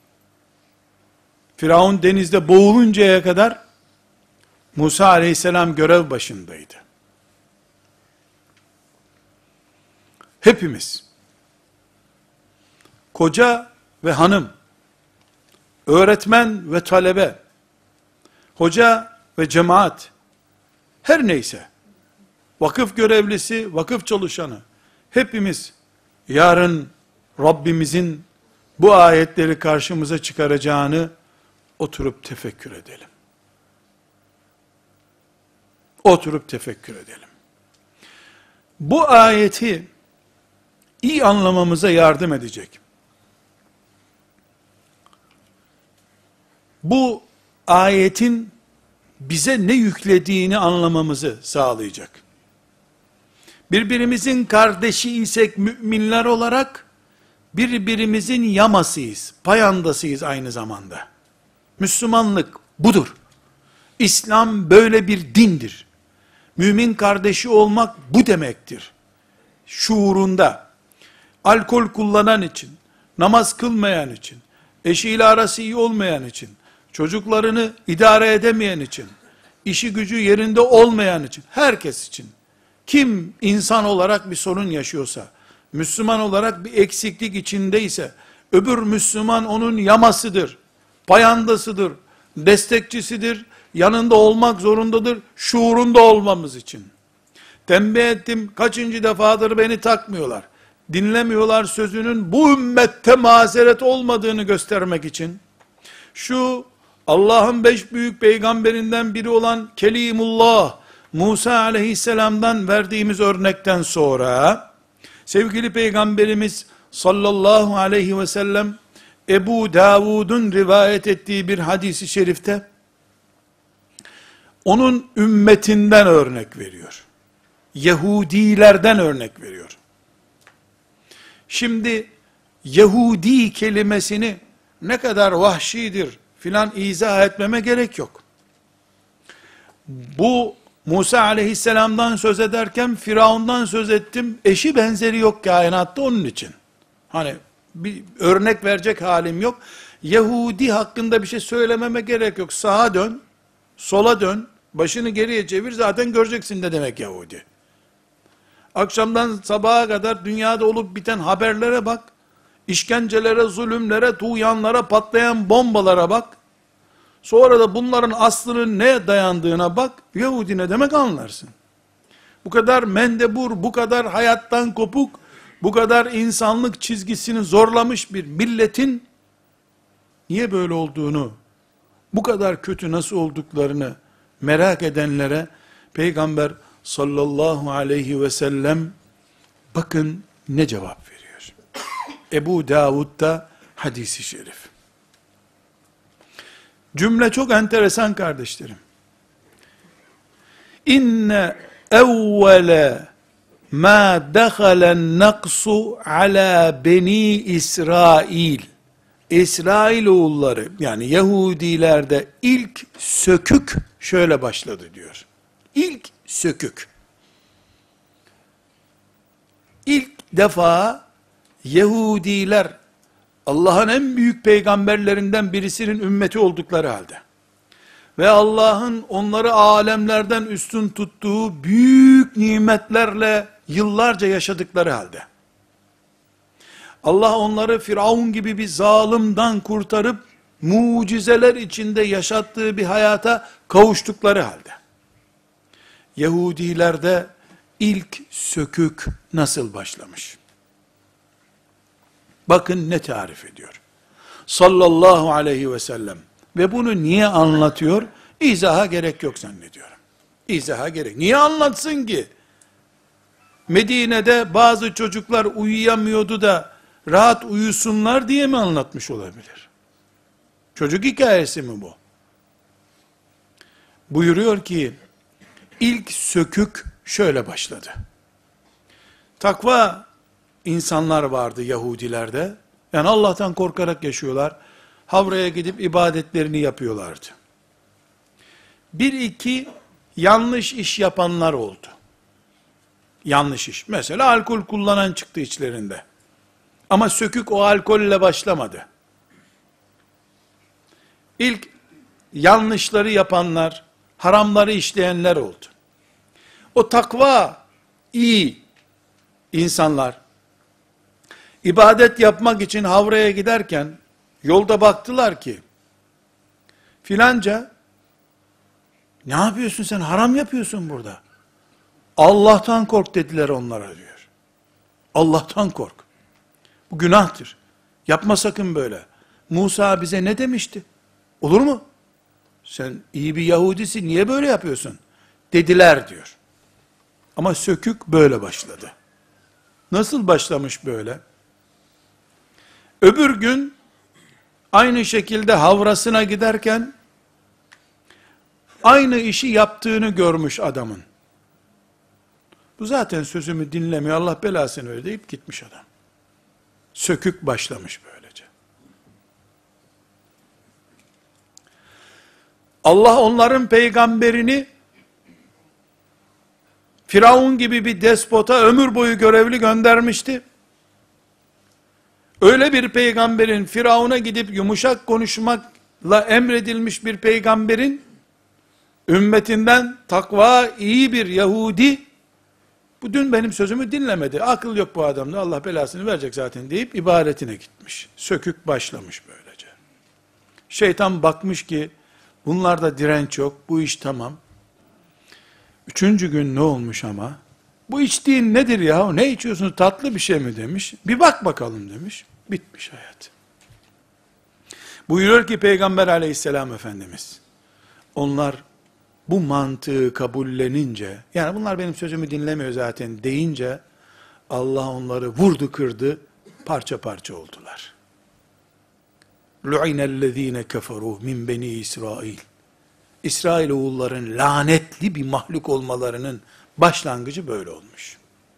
Firavun denizde boğuluncaya kadar Musa aleyhisselam görev başındaydı. Hepimiz, koca ve hanım, öğretmen ve talebe, hoca ve cemaat, her neyse, vakıf görevlisi, vakıf çalışanı, hepimiz yarın Rabbimizin bu ayetleri karşımıza çıkaracağını oturup tefekkür edelim. Oturup tefekkür edelim. Bu ayeti iyi anlamamıza yardım edecek. Bu ayetin bize ne yüklediğini anlamamızı sağlayacak. Birbirimizin kardeşi isek müminler olarak, birbirimizin yamasıyız, payandasıyız aynı zamanda. Müslümanlık budur. İslam böyle bir dindir. Mümin kardeşi olmak bu demektir. Şuurunda, alkol kullanan için, namaz kılmayan için, eşiyle arası iyi olmayan için, çocuklarını idare edemeyen için, işi gücü yerinde olmayan için, herkes için, kim insan olarak bir sorun yaşıyorsa, Müslüman olarak bir eksiklik içindeyse, öbür Müslüman onun yamasıdır, payandasıdır, destekçisidir, yanında olmak zorundadır, şuurunda olmamız için. Tembih ettim, kaçıncı defadır beni takmıyorlar, dinlemiyorlar sözünün bu ümmette mazeret olmadığını göstermek için, şu Allah'ın 5 büyük peygamberinden biri olan Kelimullah, Musa aleyhisselamdan verdiğimiz örnekten sonra, sevgili peygamberimiz sallallahu aleyhi ve sellem, Ebu Davud'un rivayet ettiği bir hadisi şerifte, onun ümmetinden örnek veriyor. Yahudilerden örnek veriyor. Şimdi, Yahudi kelimesini ne kadar vahşidir filan izah etmeme gerek yok. Bu Musa aleyhisselamdan söz ederken Firavundan söz ettim. Eşi benzeri yok kainatta onun için. Hani bir örnek verecek halim yok. Yahudi hakkında bir şey söylememe gerek yok. Sağa dön, sola dön, başını geriye çevir, zaten göreceksin ne demek Yahudi. Akşamdan sabaha kadar dünyada olup biten haberlere bak. İşkencelere, zulümlere, tuğyanlara, patlayan bombalara bak. Sonra da bunların aslının neye dayandığına bak. Yahudi ne demek anlarsın. Bu kadar mendebur, bu kadar hayattan kopuk, bu kadar insanlık çizgisini zorlamış bir milletin niye böyle olduğunu, bu kadar kötü nasıl olduklarını merak edenlere Peygamber sallallahu aleyhi ve sellem bakın ne cevap veriyor. Ebu Davud'da hadisi şerif. Cümle çok enteresan kardeşlerim. İnne evvele ma dehalen naksu ala beni İsrail. İsrailoğulları yani Yahudilerde ilk sökük şöyle başladı diyor. İlk sökük. İlk defa Yahudiler Allah'ın en büyük peygamberlerinden birisinin ümmeti oldukları halde ve Allah'ın onları alemlerden üstün tuttuğu büyük nimetlerle yıllarca yaşadıkları halde, Allah onları Firavun gibi bir zalimden kurtarıp mucizeler içinde yaşattığı bir hayata kavuştukları halde, Yahudilerde ilk sökük nasıl başlamış? Bakın ne tarif ediyor. Sallallahu aleyhi ve sellem. Ve bunu niye anlatıyor? İzaha gerek yok zannediyorum. İzaha gerek. Niye anlatsın ki? Medine'de bazı çocuklar uyuyamıyordu da rahat uyusunlar diye mi anlatmış olabilir? Çocuk hikayesi mi bu? Buyuruyor ki, ilk sökük şöyle başladı. Takva insanlar vardı Yahudilerde. Yani Allah'tan korkarak yaşıyorlar. Havraya gidip ibadetlerini yapıyorlardı. Bir iki yanlış iş yapanlar oldu. Yanlış iş. Mesela alkol kullanan çıktı içlerinde. Ama sökük o alkolle başlamadı. İlk yanlışları yapanlar, haramları işleyenler oldu. O takva iyi insanlar, ibadet yapmak için havraya giderken, yolda baktılar ki, filanca, ne yapıyorsun sen, haram yapıyorsun burada. Allah'tan kork dediler onlara diyor. Allah'tan kork. Bu günahtır. Yapma sakın böyle. Musa bize ne demişti? Olur mu? Sen iyi bir Yahudisin, niye böyle yapıyorsun? Dediler diyor. Ama sökük böyle başladı. Nasıl başlamış böyle? Öbür gün, aynı şekilde havrasına giderken, aynı işi yaptığını görmüş adamın. Bu zaten sözümü dinlemiyor, Allah belasını ver deyip gitmiş adam. Sökük başlamış böylece. Allah onların peygamberini, Firavun gibi bir despota ömür boyu görevli göndermişti. Öyle bir peygamberin, Firavun'a gidip yumuşak konuşmakla emredilmiş bir peygamberin, ümmetinden takva iyi bir Yahudi, bu dün benim sözümü dinlemedi, akıl yok bu adamda, Allah belasını verecek zaten deyip ibadetine gitmiş. Sökük başlamış böylece. Şeytan bakmış ki, bunlarda direnç yok, bu iş tamam. Üçüncü gün ne olmuş ama? Bu içtiğin nedir ya? Ne içiyorsun? Tatlı bir şey mi demiş. Bir bak bakalım demiş. Bitmiş hayat. Buyuruyor ki Peygamber aleyhisselam Efendimiz, onlar bu mantığı kabullenince, yani bunlar benim sözümü dinlemiyor zaten deyince, Allah onları vurdu kırdı, parça parça oldular. Lu'inellezine keferu min beni İsrail. İsrailoğulların lanetli bir mahluk olmalarının başlangıcı böyle olmuş.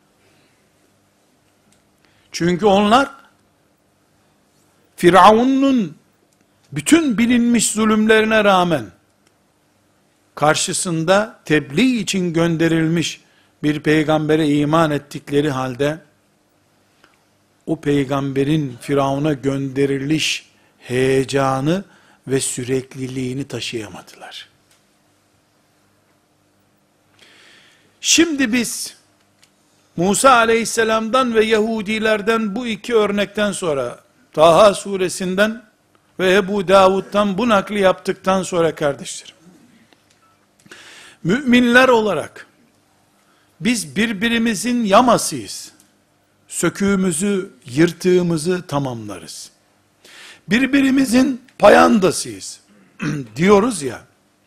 Çünkü onlar, Firavun'un bütün bilinmiş zulümlerine rağmen, karşısında tebliğ için gönderilmiş bir peygambere iman ettikleri halde, o peygamberin Firavun'a gönderiliş heyecanı ve sürekliliğini taşıyamadılar. Şimdi biz, Musa aleyhisselamdan ve Yahudilerden bu iki örnekten sonra, Taha suresinden ve Ebu Davud'dan bu nakli yaptıktan sonra kardeşlerim, müminler olarak, biz birbirimizin yamasıyız. Söküğümüzü, yırtığımızı tamamlarız. Birbirimizin payandasıyız. Diyoruz ya,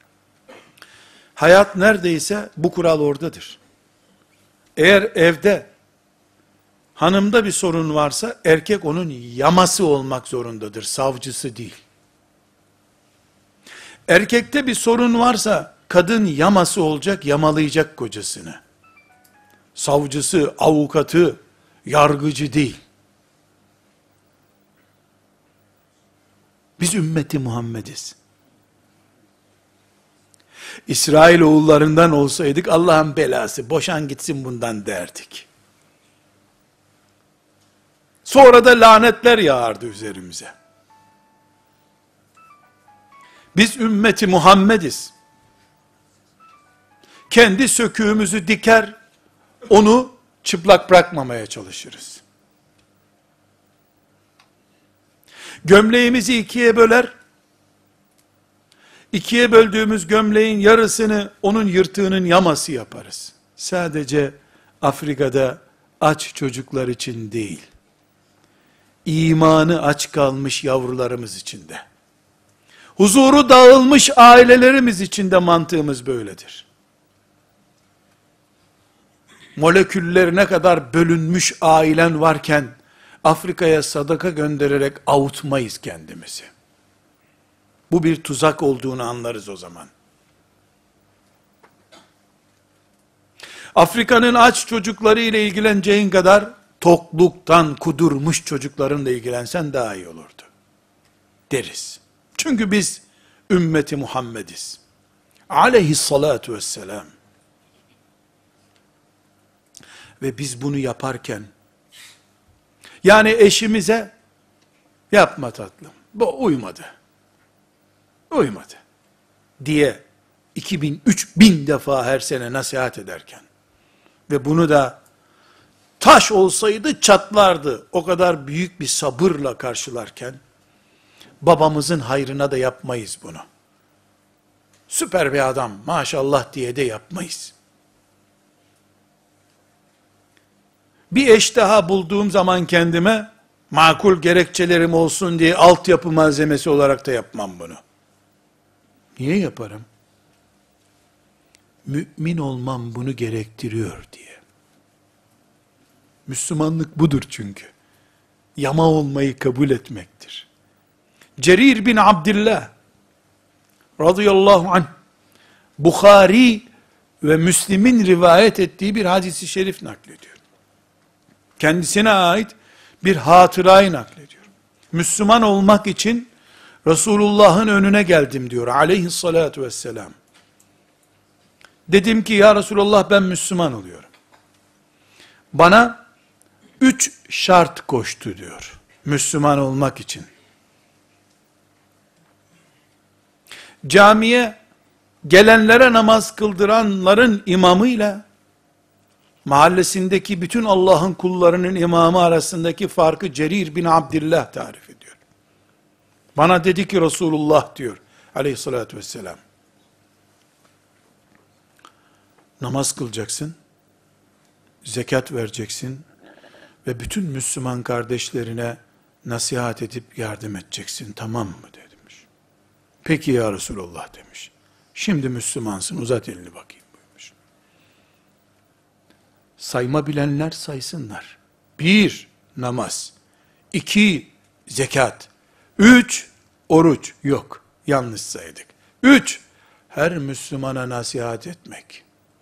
hayat neredeyse bu kural oradadır. Eğer evde, hanımda bir sorun varsa, erkek onun yaması olmak zorundadır, savcısı değil. Erkekte bir sorun varsa, kadın yaması olacak, yamalayacak kocasını. Savcısı, avukatı, yargıcı değil. Biz ümmeti Muhammediz. İsrailoğullarından olsaydık, Allah'ın belası, boşan gitsin bundan derdik. Sonra da lanetler yağardı üzerimize. Biz ümmeti Muhammediz. Kendi söküğümüzü diker, onu çıplak bırakmamaya çalışırız. Gömleğimizi ikiye böler, İkiye böldüğümüz gömleğin yarısını onun yırtığının yaması yaparız. Sadece Afrika'da aç çocuklar için değil, imanı aç kalmış yavrularımız için de, huzuru dağılmış ailelerimiz için de mantığımız böyledir. Moleküllerine kadar bölünmüş ailen varken, Afrika'ya sadaka göndererek avutmayız kendimizi. Bu bir tuzak olduğunu anlarız o zaman. Afrika'nın aç çocukları ile ilgileneceğin kadar, tokluktan kudurmuş çocuklarınla ilgilensen daha iyi olurdu. Deriz. Çünkü biz, ümmeti Muhammediz. Aleyhissalatu vesselam. Ve biz bunu yaparken, yani eşimize, yapma tatlım, bu uymadı. Uymadı. Diye 2000-3000 defa her sene nasihat ederken, ve bunu da taş olsaydı çatlardı, o kadar büyük bir sabırla karşılarken, babamızın hayrına da yapmayız bunu. Süper bir adam, maşallah diye de yapmayız. Bir eş daha bulduğum zaman kendime, makul gerekçelerim olsun diye altyapı malzemesi olarak da yapmam bunu. Niye yaparım? Mümin olmam bunu gerektiriyor diye. Müslümanlık budur çünkü. Yama olmayı kabul etmektir. Cerir bin Abdillah radıyallahu anh, Bukhari ve Müslim'in rivayet ettiği bir hadisi şerif naklediyor. Kendisine ait bir hatırayı naklediyor. Müslüman olmak için Resulullah'ın önüne geldim diyor aleyhissalatu vesselam. Dedim ki ya Resulullah ben Müslüman oluyorum. Bana 3 şart koştu diyor. Müslüman olmak için. Camiye gelenlere namaz kıldıranların imamıyla mahallesindeki bütün Allah'ın kullarının imamı arasındaki farkı Cerir bin Abdillah tarif ediyor. Bana dedi ki Resulullah diyor aleyhissalatü vesselam, namaz kılacaksın, zekat vereceksin ve bütün Müslüman kardeşlerine nasihat edip yardım edeceksin, tamam mı demiş. Peki ya Resulullah demiş. Şimdi Müslümansın, uzat elini bakayım buyurmuş. Sayma bilenler saysınlar. 1 namaz, 2 zekat, 3 oruç, yok yanlış saydık. 3 her Müslümana nasihat etmek.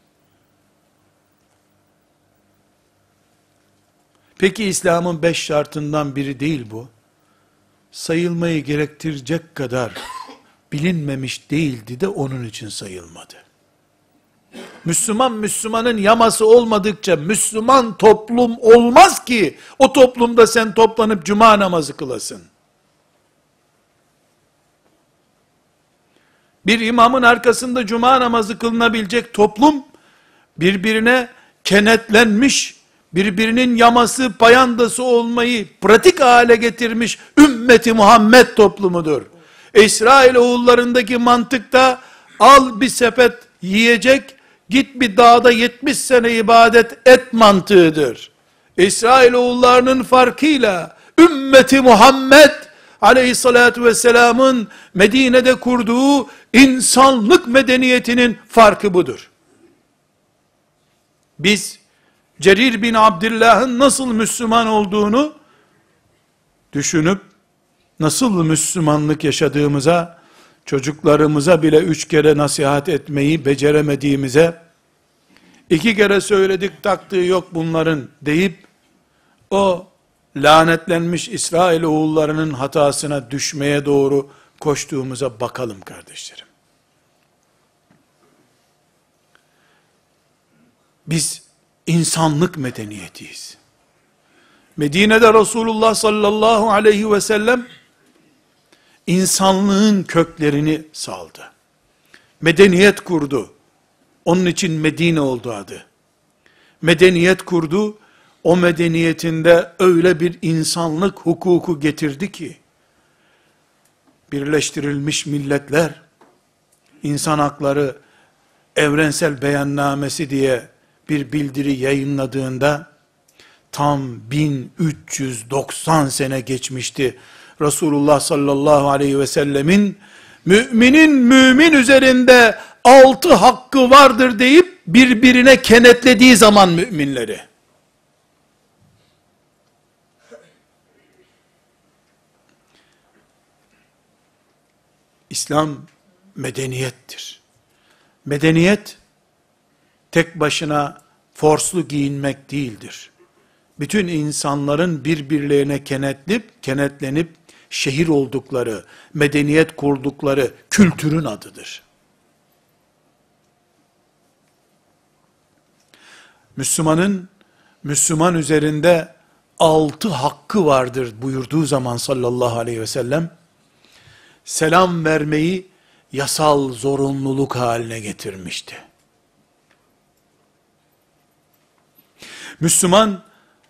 Peki İslam'ın 5 şartından biri değil bu. Sayılmayı gerektirecek kadar bilinmemiş değildi de onun için sayılmadı. Müslüman, Müslümanın yaması olmadıkça Müslüman toplum olmaz ki, o toplumda sen toplanıp cuma namazı kılasın. Bir imamın arkasında cuma namazı kılınabilecek toplum, birbirine kenetlenmiş, birbirinin yaması, payandası olmayı pratik hale getirmiş ümmeti Muhammed toplumudur. İsrail oğullarındaki mantıkta, al bir sepet yiyecek, git bir dağda 70 sene ibadet et mantığıdır. İsrail oğullarının farkıyla, ümmeti Muhammed aleyhissalatü vesselamın Medine'de kurduğu insanlık medeniyetinin farkı budur. Biz, Cerir bin Abdillah'ın nasıl Müslüman olduğunu düşünüp, nasıl Müslümanlık yaşadığımıza, çocuklarımıza bile 3 kere nasihat etmeyi beceremediğimize, 2 kere söyledik taktığı yok bunların deyip, o lanetlenmiş İsrail oğullarının hatasına düşmeye doğru koştuğumuza bakalım kardeşlerim. Biz insanlık medeniyetiyiz. Medine'de Resulullah sallallahu aleyhi ve sellem insanlığın köklerini saldı. Medeniyet kurdu. Onun için Medine oldu adı. Medeniyet kurdu. O medeniyetinde öyle bir insanlık hukuku getirdi ki, Birleştirilmiş Milletler, İnsan Hakları Evrensel Beyannamesi diye bir bildiri yayınladığında, tam 1390 sene geçmişti. Resulullah sallallahu aleyhi ve sellemin müminin mümin üzerinde 6 hakkı vardır deyip birbirine kenetlediği zaman müminleri. İslam medeniyettir. Medeniyet tek başına forslu giyinmek değildir. Bütün insanların birbirlerine kenetlenip şehir oldukları, medeniyet kurdukları kültürün adıdır. Müslümanın Müslüman üzerinde 6 hakkı vardır buyurduğu zaman sallallahu aleyhi ve sellem, selam vermeyi yasal zorunluluk haline getirmişti. Müslüman,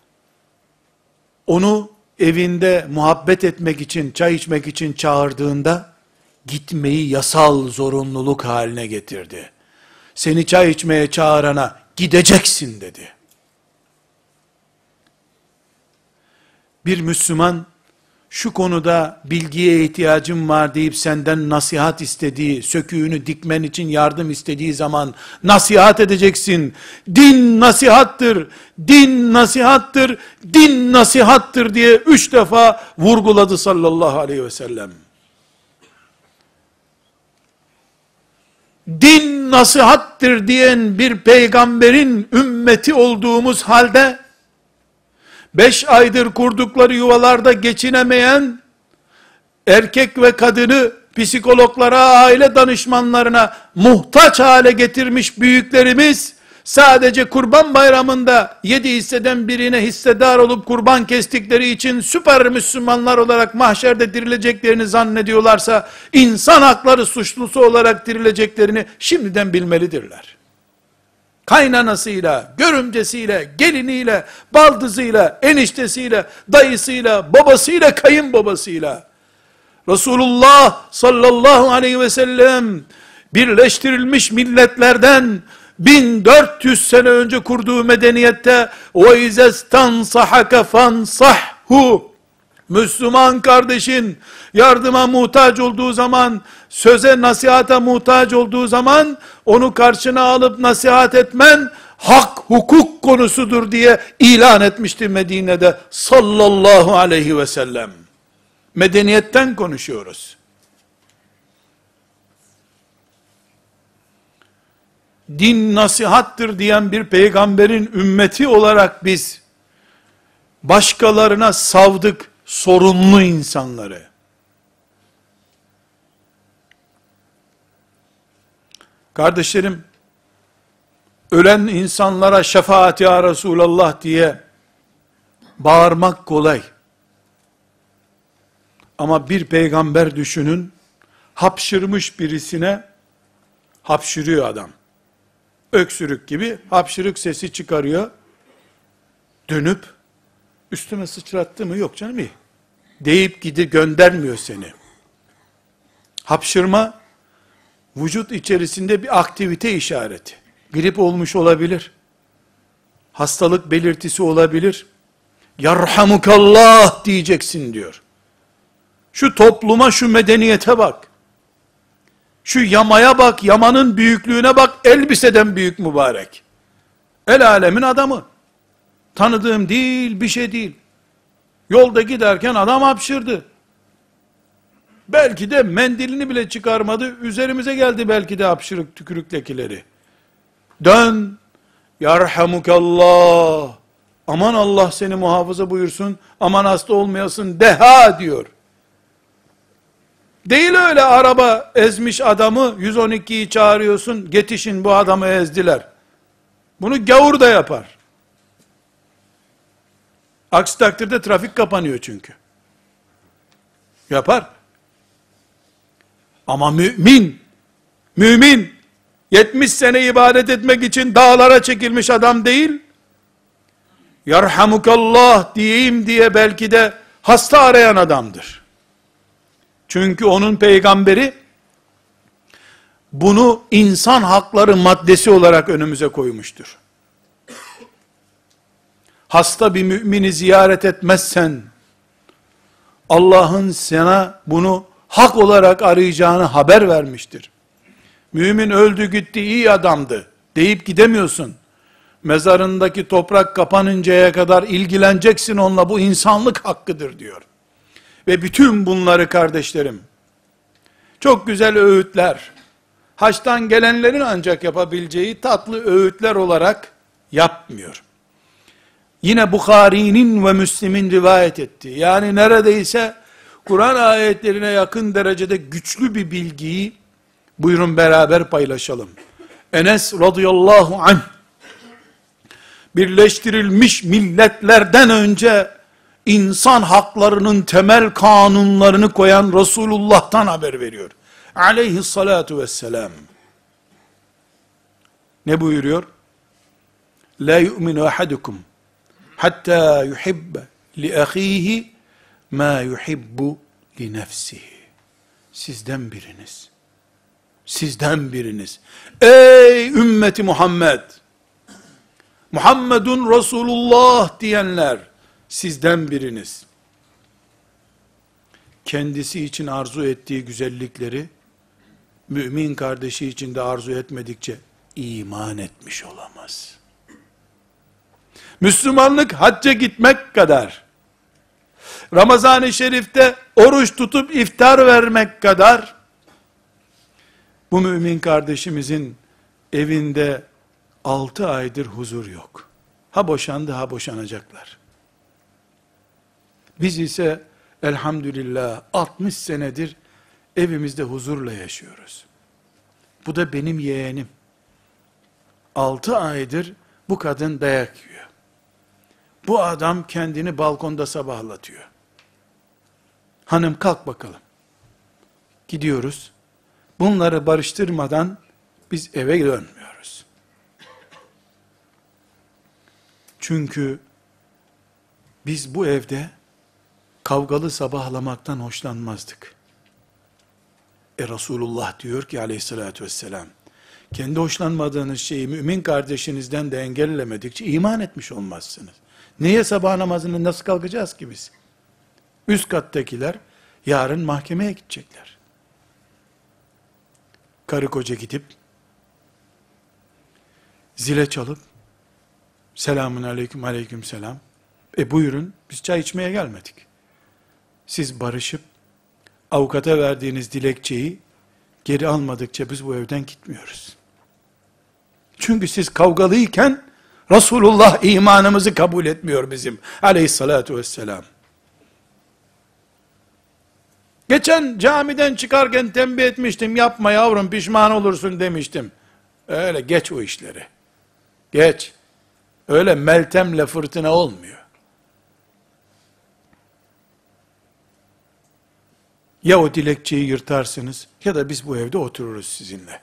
onu evinde muhabbet etmek için, çay içmek için çağırdığında, gitmeyi yasal zorunluluk haline getirdi. Seni çay içmeye çağırana, gideceksin dedi. Bir Müslüman, şu konuda bilgiye ihtiyacım var deyip senden nasihat istediği, söküğünü dikmen için yardım istediği zaman nasihat edeceksin. Din nasihattır, din nasihattır, din nasihattır diye 3 defa vurguladı sallallahu aleyhi ve sellem. Din nasihattır diyen bir peygamberin ümmeti olduğumuz halde, 5 aydır kurdukları yuvalarda geçinemeyen erkek ve kadını psikologlara, aile danışmanlarına muhtaç hale getirmiş büyüklerimiz, sadece Kurban Bayramı'nda 7 hisseden birine hissedar olup kurban kestikleri için süper Müslümanlar olarak mahşerde dirileceklerini zannediyorlarsa, insan hakları suçlusu olarak dirileceklerini şimdiden bilmelidirler. Kaynanasıyla, görümcesiyle, geliniyle, baldızıyla, eniştesiyle, dayısıyla, babasıyla, kayınbabasıyla. Resulullah sallallahu aleyhi ve sellem birleştirilmiş milletlerden 1400 sene önce kurduğu medeniyette وَاِذَا اسْتَنْصَحَكَ فَانْصَحْهُ, Müslüman kardeşin yardıma muhtaç olduğu zaman, söze nasihata muhtaç olduğu zaman, onu karşına alıp nasihat etmen, hak hukuk konusudur diye ilan etmiştir Medine'de sallallahu aleyhi ve sellem. Medeniyetten konuşuyoruz. Din nasihattır diyen bir peygamberin ümmeti olarak biz, başkalarına savdık, sorumlu insanları. Kardeşlerim, ölen insanlara şefaat ya Resulallah diye bağırmak kolay. Ama bir peygamber düşünün, hapşırmış birisine, hapşırıyor adam. Öksürük gibi hapşırık sesi çıkarıyor. Dönüp, üstüme sıçrattı mı? Yok canım, iyi deyip göndermiyor seni. Hapşırma, vücut içerisinde bir aktivite işareti. Grip olmuş olabilir. Hastalık belirtisi olabilir. Yarhamukallah diyeceksin diyor. Şu topluma, şu medeniyete bak. Şu yamaya bak, yamanın büyüklüğüne bak, elbiseden büyük mübarek. El alemin adamı. Tanıdığım değil, bir şey değil. Yolda giderken adam hapşırdı. Belki de mendilini bile çıkarmadı, üzerimize geldi belki de hapşırık tükürük lekeleri. Dön, yarhamukallah, aman Allah seni muhafaza buyursun, aman hasta olmayasın, deha diyor. Değil öyle araba ezmiş adamı, 112'yi çağırıyorsun, yetişin bu adamı ezdiler. Bunu gavur da yapar. Aksi takdirde trafik kapanıyor çünkü. Yapar. Ama mümin, 70 sene ibadet etmek için dağlara çekilmiş adam değil, yarhamukallah diyeyim diye belki de hasta arayan adamdır. Çünkü onun peygamberi, bunu insan hakları maddesi olarak önümüze koymuştur. Hasta bir mümini ziyaret etmezsen, Allah'ın sana bunu hak olarak arayacağını haber vermiştir. Mümin öldü gitti, iyi adamdı deyip gidemiyorsun. Mezarındaki toprak kapanıncaya kadar ilgileneceksin onunla, bu insanlık hakkıdır diyor. Ve bütün bunları kardeşlerim, çok güzel öğütler, haçtan gelenlerin ancak yapabileceği tatlı öğütler olarak yapmıyor. Yine Bukhari'nin ve Müslim'in rivayet ettiği, yani neredeyse Kur'an ayetlerine yakın derecede güçlü bir bilgiyi, buyurun beraber paylaşalım. Enes radıyallahu anh, birleştirilmiş milletlerden önce insan haklarının temel kanunlarını koyan Resulullah'tan haber veriyor. Aleyhissalatu vesselam. Ne buyuruyor? La yu'minu ahadukum hatta yuhibbe li ahihi ma yuhibbu li nefsihi. Sizden biriniz, ey ümmeti Muhammed, Muhammedun Resulullah diyenler, sizden biriniz, kendisi için arzu ettiği güzellikleri, mümin kardeşi için de arzu etmedikçe, iman etmiş olamaz. Müslümanlık hacca gitmek kadar, Ramazan-ı Şerif'te oruç tutup iftar vermek kadar, bu mümin kardeşimizin evinde 6 aydır huzur yok. Ha boşandı, ha boşanacaklar. Biz ise elhamdülillah 60 senedir evimizde huzurla yaşıyoruz. Bu da benim yeğenim. 6 aydır bu kadın dayak yiyor. Bu adam kendini balkonda sabahlatıyor. Hanım kalk bakalım. Gidiyoruz. Bunları barıştırmadan biz eve dönmüyoruz. Çünkü biz bu evde kavgalı sabahlamaktan hoşlanmazdık. Resulullah diyor ki aleyhissalatü vesselam, kendi hoşlanmadığınız şeyi mümin kardeşinizden de engellemedikçe iman etmiş olmazsınız. Neye sabah namazını nasıl kalkacağız ki biz? Üst kattakiler yarın mahkemeye gidecekler. Karı koca gidip zile çalıp selamun aleyküm aleyküm selam. Buyurun, biz çay içmeye gelmedik. Siz barışıp avukata verdiğiniz dilekçeyi geri almadıkça biz bu evden gitmiyoruz. Çünkü siz kavgalıyken Resulullah imanımızı kabul etmiyor bizim aleyhissalatu vesselam. Geçen camiden çıkarken tembih etmiştim, yapma yavrum pişman olursun demiştim. Öyle geç o işleri. Geç. Öyle Meltem'le fırtına olmuyor. Ya o dilekçeyi yırtarsınız ya da biz bu evde otururuz sizinle.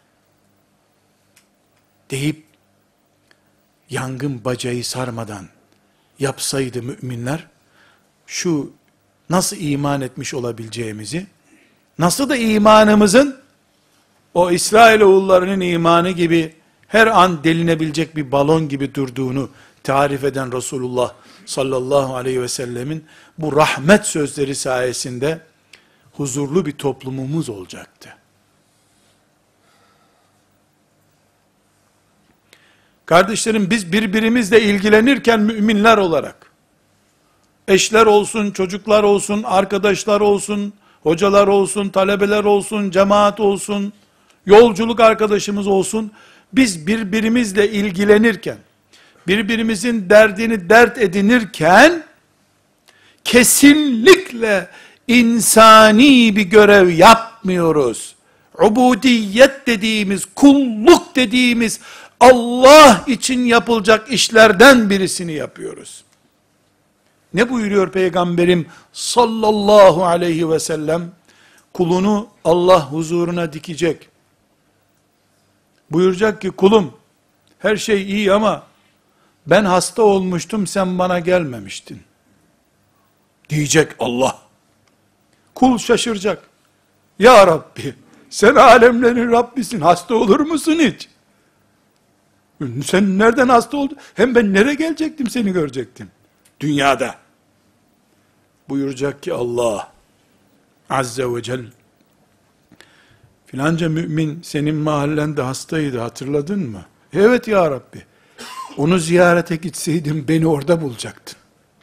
Deyip yangın bacayı sarmadan yapsaydı müminler, şu nasıl iman etmiş olabileceğimizi, nasıl da imanımızın o İsrailoğullarının imanı gibi her an delinebilecek bir balon gibi durduğunu tarif eden Resulullah sallallahu aleyhi ve sellemin bu rahmet sözleri sayesinde huzurlu bir toplumumuz olacaktı. Kardeşlerim, biz birbirimizle ilgilenirken müminler olarak, eşler olsun, çocuklar olsun, arkadaşlar olsun, hocalar olsun, talebeler olsun, cemaat olsun, yolculuk arkadaşımız olsun, biz birbirimizle ilgilenirken, birbirimizin derdini dert edinirken, kesinlikle insani bir görev yapmıyoruz. Ubudiyet dediğimiz, kulluk dediğimiz, Allah için yapılacak işlerden birisini yapıyoruz. Ne buyuruyor Peygamberim sallallahu aleyhi ve sellem? Kulunu Allah huzuruna dikecek. Buyuracak ki, kulum her şey iyi ama ben hasta olmuştum, sen bana gelmemiştin. Diyecek Allah. Kul şaşıracak. Ya Rabbi, Sen alemlerin Rabbisin. Hasta olur musun hiç? Sen nereden hasta oldun? Hem ben nereye gelecektim seni görecektim? Dünyada. Buyuracak ki Allah Azze ve Celle, filanca mümin senin mahallende hastaydı, hatırladın mı? Evet ya Rabbi. Onu ziyarete gitseydim beni orada bulacaktın.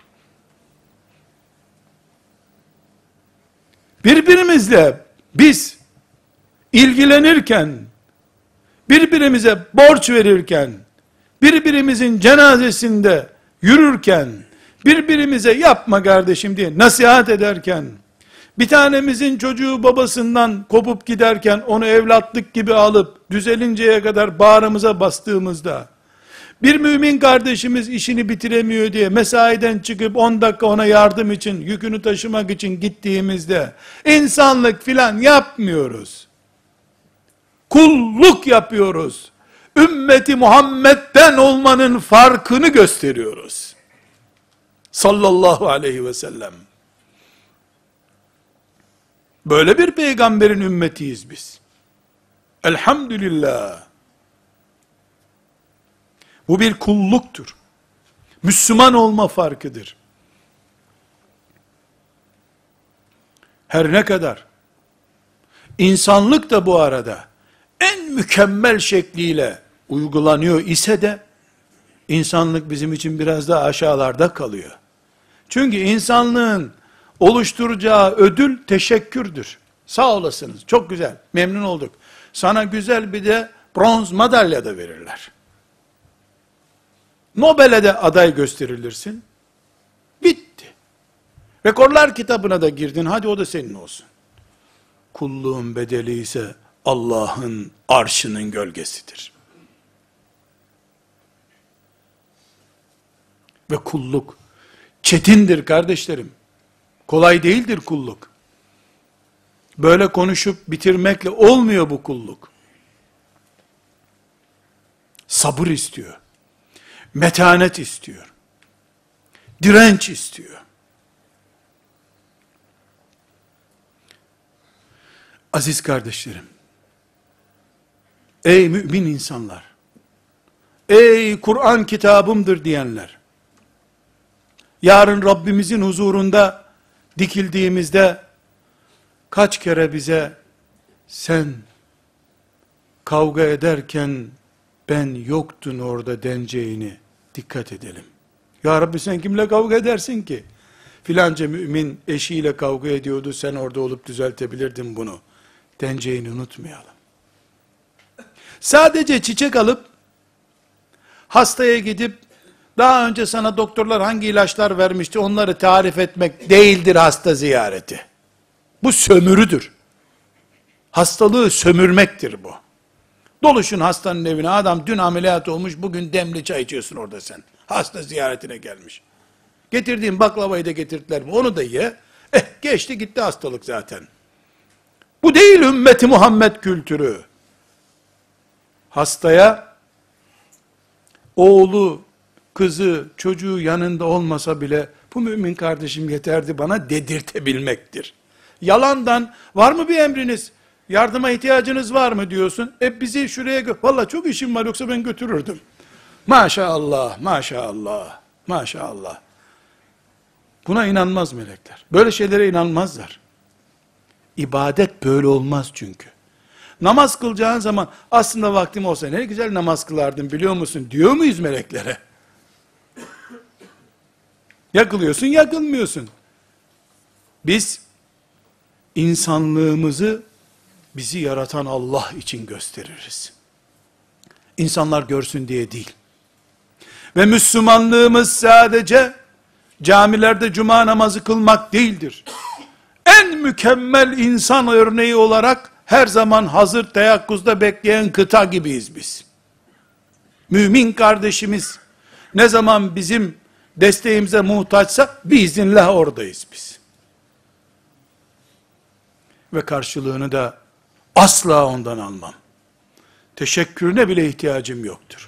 Birbirimizle biz ilgilenirken, birbirimize borç verirken, birbirimizin cenazesinde yürürken, birbirimize yapma kardeşim diye nasihat ederken, bir tanemizin çocuğu babasından kopup giderken onu evlatlık gibi alıp düzelinceye kadar bağrımıza bastığımızda, bir mümin kardeşimiz işini bitiremiyor diye mesaiden çıkıp 10 dakika ona yardım için, yükünü taşımak için gittiğimizde, insanlık filan yapmıyoruz. Kulluk yapıyoruz. Ümmeti Muhammed'den olmanın farkını gösteriyoruz. Sallallahu aleyhi ve sellem. Böyle bir peygamberin ümmetiyiz biz. Elhamdülillah. Bu bir kulluktur. Müslüman olma farkıdır. Her ne kadar insanlık da bu arada en mükemmel şekliyle uygulanıyor ise de insanlık bizim için biraz daha aşağılarda kalıyor. Çünkü insanlığın oluşturacağı ödül teşekkürdür. Sağ olasınız, çok güzel, memnun olduk. Sana güzel bir de bronz madalya da verirler. Nobel'e de aday gösterilirsin. Bitti. Rekorlar kitabına da girdin, hadi o da senin olsun. Kulluğun bedeli ise Allah'ın arşının gölgesidir. Ve kulluk çetindir kardeşlerim. Kolay değildir kulluk. Böyle konuşup bitirmekle olmuyor bu kulluk. Sabır istiyor. Metanet istiyor. Direnç istiyor. Aziz kardeşlerim, ey mümin insanlar, ey Kur'an kitabımdır diyenler, yarın Rabbimizin huzurunda dikildiğimizde, kaç kere bize, sen kavga ederken ben yoktun orada deneceğini dikkat edelim. Ya Rabbi sen kimle kavga edersin ki? Filanca mümin eşiyle kavga ediyordu, sen orada olup düzeltebilirdin bunu deneceğini unutmayalım. Sadece çiçek alıp, hastaya gidip, daha önce sana doktorlar hangi ilaçlar vermişti, onları tarif etmek değildir hasta ziyareti. Bu sömürüdür. Hastalığı sömürmektir bu. Doluşun hastanın evine, adam dün ameliyat olmuş, bugün demli çay içiyorsun orada sen. Hasta ziyaretine gelmiş. Getirdiğin baklavayı da getirdiler mi, onu da ye. Geçti gitti hastalık zaten. Bu değil ümmeti Muhammed kültürü. Hastaya, oğlu, kızı, çocuğu yanında olmasa bile, bu mümin kardeşim yeterdi bana dedirtebilmektir. Yalandan, var mı bir emriniz, yardıma ihtiyacınız var mı diyorsun, bizi şuraya, vallahi çok işim var yoksa ben götürürdüm. Maşallah, maşallah, maşallah. Buna inanmaz melekler. Böyle şeylere inanmazlar. İbadet böyle olmaz çünkü. Namaz kılacağın zaman, aslında vaktim olsa ne güzel namaz kılardım biliyor musun diyor muyuz meleklere? Yakılıyorsun, yakılmıyorsun. Biz insanlığımızı bizi yaratan Allah için gösteririz. İnsanlar görsün diye değil. Ve Müslümanlığımız sadece camilerde cuma namazı kılmak değildir. En mükemmel insan örneği olarak her zaman hazır teyakkuzda bekleyen kıta gibiyiz biz. Mümin kardeşimiz ne zaman bizim desteğimize muhtaçsa biiznillah oradayız biz. Ve karşılığını da asla ondan almam. Teşekkürüne bile ihtiyacım yoktur.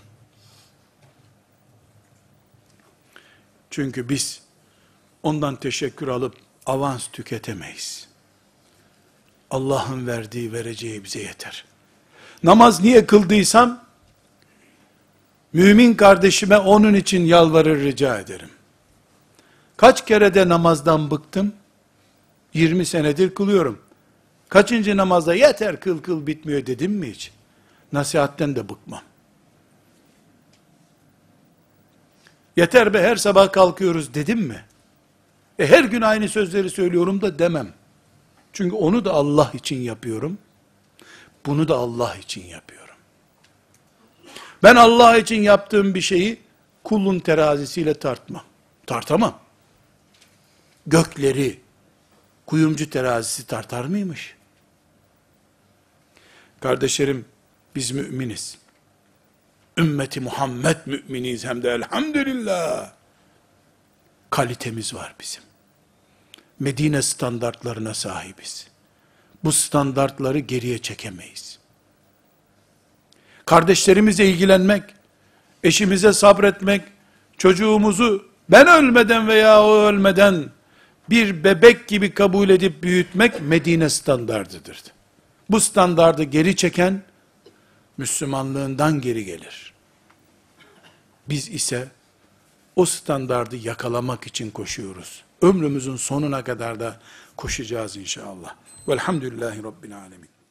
Çünkü biz ondan teşekkür alıp avans tüketemeyiz. Allah'ın verdiği, vereceği bize yeter. Namaz niye kıldıysam, mümin kardeşime onun için yalvarır rica ederim. Kaç kere de namazdan bıktım, 20 senedir kılıyorum. Kaçıncı namazda yeter kıl kıl bitmiyor dedim mi hiç? Nasihatten de bıkmam. Yeter be her sabah kalkıyoruz dedim mi? Her gün aynı sözleri söylüyorum da demem. Çünkü onu da Allah için yapıyorum. Bunu da Allah için yapıyorum. Ben Allah için yaptığım bir şeyi kulun terazisiyle tartmam. Tartamam. Gökleri kuyumcu terazisi tartar mıymış? Kardeşlerim, biz müminiz. Ümmeti Muhammed müminiyiz hem de elhamdülillah. Kalitemiz var bizim. Medine standartlarına sahibiz. Bu standartları geriye çekemeyiz. Kardeşlerimizle ilgilenmek, eşimize sabretmek, çocuğumuzu ben ölmeden veya o ölmeden bir bebek gibi kabul edip büyütmek Medine standardıdır. Bu standardı geri çeken Müslümanlığından geri gelir. Biz ise o standardı yakalamak için koşuyoruz. Ömrümüzün sonuna kadar da koşacağız inşallah. Velhamdülillahi Rabbil Alemin.